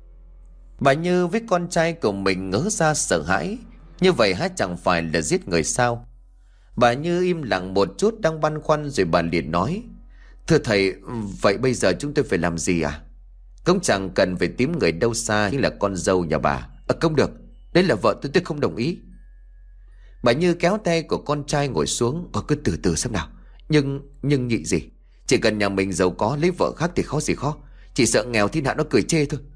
Bà Như với con trai của mình ngớ ra sợ hãi. Như vậy hả, chẳng phải là giết người sao? Bà Như im lặng một chút đang băn khoăn rồi bà liền nói: thưa thầy, vậy bây giờ chúng tôi phải làm gì à? Cũng chẳng cần phải tìm người đâu xa, như là con dâu nhà bà. À, không được, đấy là vợ tôi, tôi không đồng ý. Bà Như kéo tay của con trai ngồi xuống: Ờ, cứ từ từ xem nào. Nhưng, nhưng nhị gì? Chỉ cần nhà mình giàu có lấy vợ khác thì khó gì khó. Chỉ sợ nghèo thiên hạ nó cười chê thôi.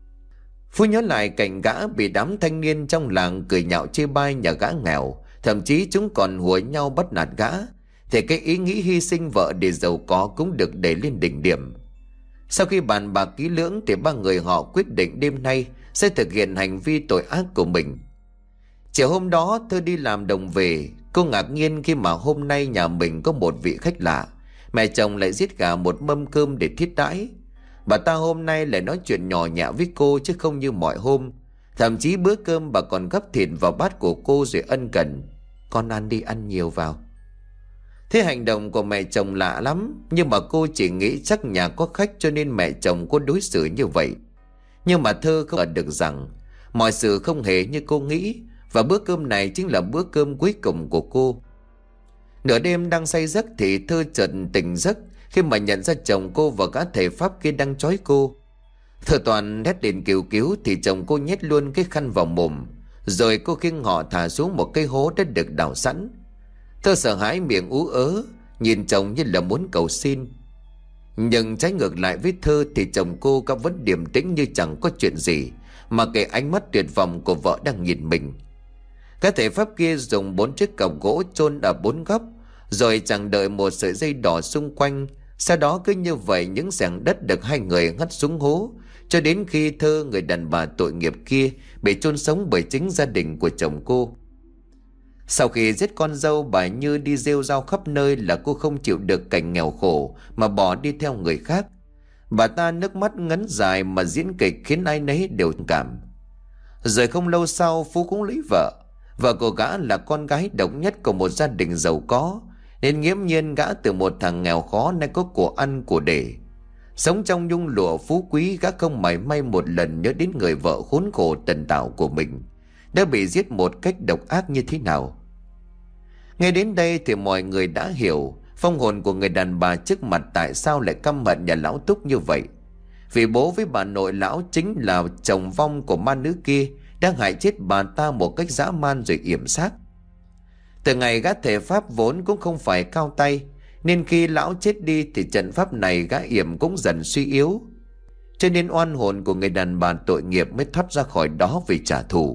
Phu nhớ lại cảnh gã bị đám thanh niên trong làng cười nhạo chê bai nhà gã nghèo, thậm chí chúng còn hùa nhau bắt nạt gã, thì cái ý nghĩ hy sinh vợ để giàu có cũng được đẩy lên đỉnh điểm. Sau khi bàn bạc kỹ lưỡng thì ba người họ quyết định đêm nay sẽ thực hiện hành vi tội ác của mình. Chiều hôm đó Thơ đi làm đồng về, cô ngạc nhiên khi mà hôm nay nhà mình có một vị khách lạ. Mẹ chồng lại giết gà một mâm cơm để thiết đãi. Bà ta hôm nay lại nói chuyện nhỏ nhẹ với cô chứ không như mọi hôm. Thậm chí bữa cơm bà còn gấp thịt vào bát của cô rồi ân cần: Con ăn đi, ăn nhiều vào. Thế hành động của mẹ chồng lạ lắm, nhưng mà cô chỉ nghĩ chắc nhà có khách cho nên mẹ chồng cô đối xử như vậy. Nhưng mà Thơ không ngờ được rằng mọi sự không hề như cô nghĩ, và bữa cơm này chính là bữa cơm cuối cùng của cô. Nửa đêm đang say giấc thì Thơ chợt tỉnh giấc khi mà nhận ra chồng cô và gã thầy Pháp kia đang trói cô. Thơ toàn hét lên kêu cứu thì chồng cô nhét luôn cái khăn vào mồm, rồi cô khiêng họ thả xuống một cái hố đã được đào sẵn. Thơ sợ hãi miệng ú ớ, nhìn chồng như là muốn cầu xin. Nhưng trái ngược lại với Thơ thì chồng cô có vẫn điềm tĩnh như chẳng có chuyện gì, mà kệ ánh mắt tuyệt vọng của vợ đang nhìn mình. Các thầy Pháp kia dùng bốn chiếc cọc gỗ chôn ở bốn góc, rồi chẳng đợi một sợi dây đỏ xung quanh. Sau đó cứ như vậy những xẻng đất được hai người hất xuống hố, cho đến khi Thơ, người đàn bà tội nghiệp kia, bị chôn sống bởi chính gia đình của chồng cô. Sau khi giết con dâu, bà Như đi rêu rao khắp nơi là cô không chịu được cảnh nghèo khổ mà bỏ đi theo người khác. Bà ta nước mắt ngấn dài mà diễn kịch khiến ai nấy đều cảm. Rồi không lâu sau, Phú cũng lấy vợ. Vợ của gã là con gái độc nhất của một gia đình giàu có, nên nghiễm nhiên gã từ một thằng nghèo khó nay có của ăn của để. Sống trong nhung lụa phú quý, gã không mảy may một lần nhớ đến người vợ khốn khổ tần tảo của mình đã bị giết một cách độc ác như thế nào. Nghe đến đây thì mọi người đã hiểu phong hồn của người đàn bà trước mặt tại sao lại căm hận nhà lão Túc như vậy. Vì bố với bà nội lão chính là chồng vong của ma nữ kia đang hại chết bà ta một cách dã man rồi yểm xác. Từ ngày gã thầy Pháp vốn cũng không phải cao tay, nên khi lão chết đi thì trận pháp này gã yểm cũng dần suy yếu, cho nên oan hồn của người đàn bà tội nghiệp mới thoát ra khỏi đó vì trả thù.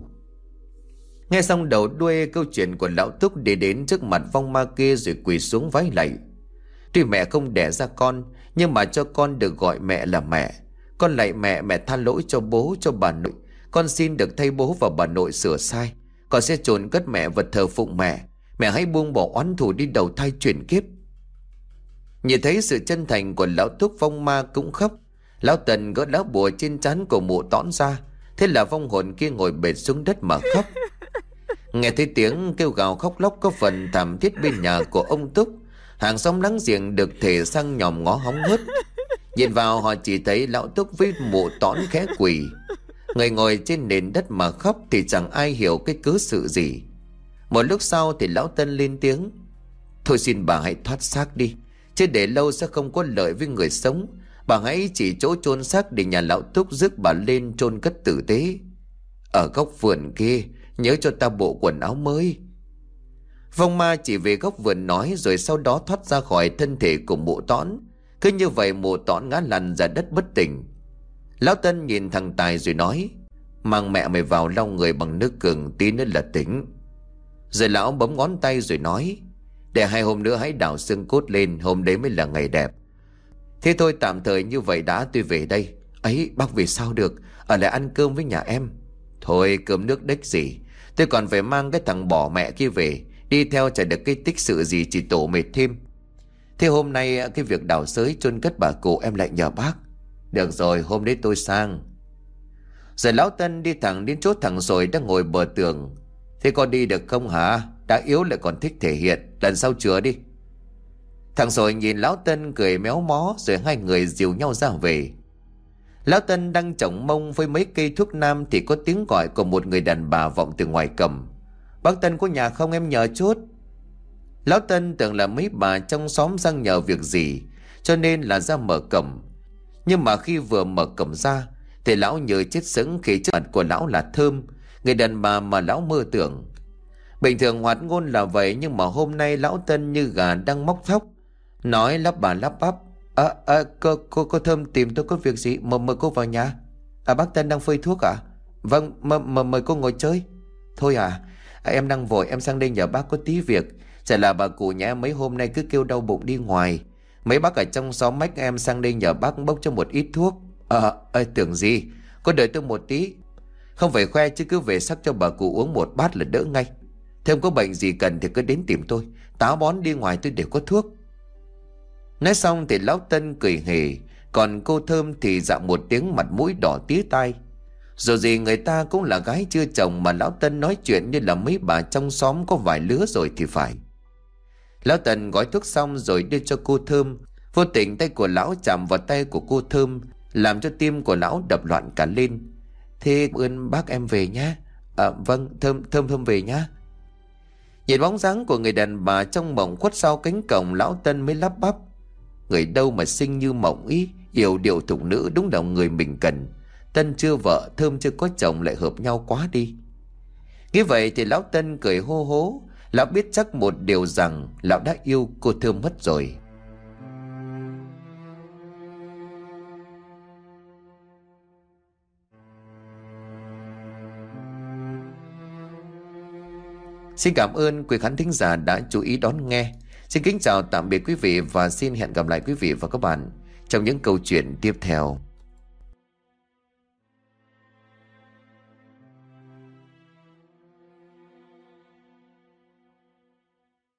Nghe xong đầu đuôi câu chuyện của lão Túc, đi đến trước mặt vong ma kia rồi quỳ xuống vái lạy. Tuy mẹ không đẻ ra con, nhưng mà cho con được gọi mẹ là mẹ. Con lạy mẹ, mẹ tha lỗi cho bố, cho bà nội. Con xin được thay bố và bà nội sửa sai. Con sẽ chôn cất mẹ và thờ phụng mẹ. Mẹ hãy buông bỏ oán thù đi đầu thai chuyển kiếp. Nhìn thấy sự chân thành của lão Túc, vong ma cũng khóc. Lão Tần gỡ lá bùa trên trán của mụ tõn ra, thế là vong hồn kia ngồi bệt xuống đất mà khóc. Nghe thấy tiếng kêu gào khóc lóc có phần thảm thiết bên nhà của ông Túc, hàng xóm láng giềng được thể sang nhòm ngó hóng hớt. Nhìn vào họ chỉ thấy lão Túc với mụ tõn khẽ quỳ, người ngồi trên nền đất mà khóc thì chẳng ai hiểu cái cớ sự gì. Một lúc sau thì lão Tân lên tiếng: "Thôi xin bà hãy thoát xác đi, chứ để lâu sẽ không có lợi với người sống. Bà hãy chỉ chỗ chôn xác để nhà lão Túc rước bà lên chôn cất tử tế. Ở góc vườn kia, nhớ cho ta bộ quần áo mới." Vong ma chỉ về góc vườn nói, rồi sau đó thoát ra khỏi thân thể của mụ tõn. Cứ như vậy mụ tõn ngã lăn ra đất bất tỉnh. Lão Tân nhìn thằng Tài rồi nói: "Mang mẹ mày vào lau người bằng nước cường, tí nữa là tỉnh." Rồi lão bấm ngón tay rồi nói: "Để hai hôm nữa hãy đào xương cốt lên, hôm đấy mới là ngày đẹp. Thế thôi tạm thời như vậy đã, tôi về đây." "Ấy bác về sao được, ở lại ăn cơm với nhà em." "Thôi cơm nước đếch gì, tôi còn phải mang cái thằng bỏ mẹ kia về, đi theo chả được cái tích sự gì, chỉ tổ mệt thêm. Thế hôm nay cái việc đào xới chôn cất bà cụ em lại nhờ bác." "Được rồi, hôm đấy tôi sang." Rồi lão Tân đi thẳng đến chỗ thằng Rồi đang ngồi bờ tường. "Thế con đi được không hả? Đã yếu lại còn thích thể hiện, lần sau chữa đi." Thằng Rồi nhìn lão Tân cười méo mó, rồi hai người dìu nhau ra về. Lão Tân đang chổng mông với mấy cây thuốc nam thì có tiếng gọi của một người đàn bà vọng từ ngoài cầm: "Bác Tân có nhà không, em nhờ chút." Lão Tân tưởng là mấy bà trong xóm sang nhờ việc gì, cho nên là ra mở cổng. Nhưng mà khi vừa mở cổng ra thì lão như chết sững khi trước mặt của lão là Thơm, người đàn bà mà lão mơ tưởng. Bình thường hoạt ngôn là vậy, nhưng mà hôm nay lão Tân như gà đang móc thóc, nói lắp bà lắp bắp: À, à, cô, cô, cô Thơm tìm tôi có việc gì, mời, mời cô vào nhà." "À, bác Tân đang phơi thuốc à?" "Vâng, mời, mời, mời cô ngồi chơi." "Thôi à, à, em đang vội, em sang đây nhờ bác có tí việc. Chả là bà cụ nhà em mấy hôm nay cứ kêu đau bụng đi ngoài. Mấy bác ở trong xóm mách em sang đây nhờ bác bốc cho một ít thuốc." Ờ, à, tưởng gì, cô đợi tôi một tí. Không phải khoe chứ cứ về sắc cho bà cụ uống một bát là đỡ ngay. Thêm có bệnh gì cần thì cứ đến tìm tôi, táo bón đi ngoài tôi đều có thuốc." Nói xong thì lão Tân cười hề, còn cô Thơm thì dạ một tiếng, mặt mũi đỏ tía tai. Dù gì người ta cũng là gái chưa chồng, mà lão Tân nói chuyện như là mấy bà trong xóm có vài lứa rồi thì phải. Lão Tần gói thuốc xong rồi đưa cho cô Thơm. Vô tình tay của lão chạm vào tay của cô Thơm, làm cho tim của lão đập loạn cả lên. Thế ơn bác, em về nhá. À vâng, Thơm Thơm Thơm về nhá. Nhìn bóng dáng của người đàn bà trong mộng khuất sau cánh cổng, lão Tân mới lắp bắp: người đâu mà xinh như mộng ý, yểu điệu thục nữ, đúng là người mình cần. Tân chưa vợ, Thơm chưa có chồng, lại hợp nhau quá đi. Nghĩ vậy thì lão Tân cười hô hố. Lão biết chắc một điều rằng lão đã yêu cô Thơm mất rồi. Xin cảm ơn quý khán thính giả đã chú ý đón nghe. Xin kính chào tạm biệt quý vị và xin hẹn gặp lại quý vị và các bạn trong những câu chuyện tiếp theo.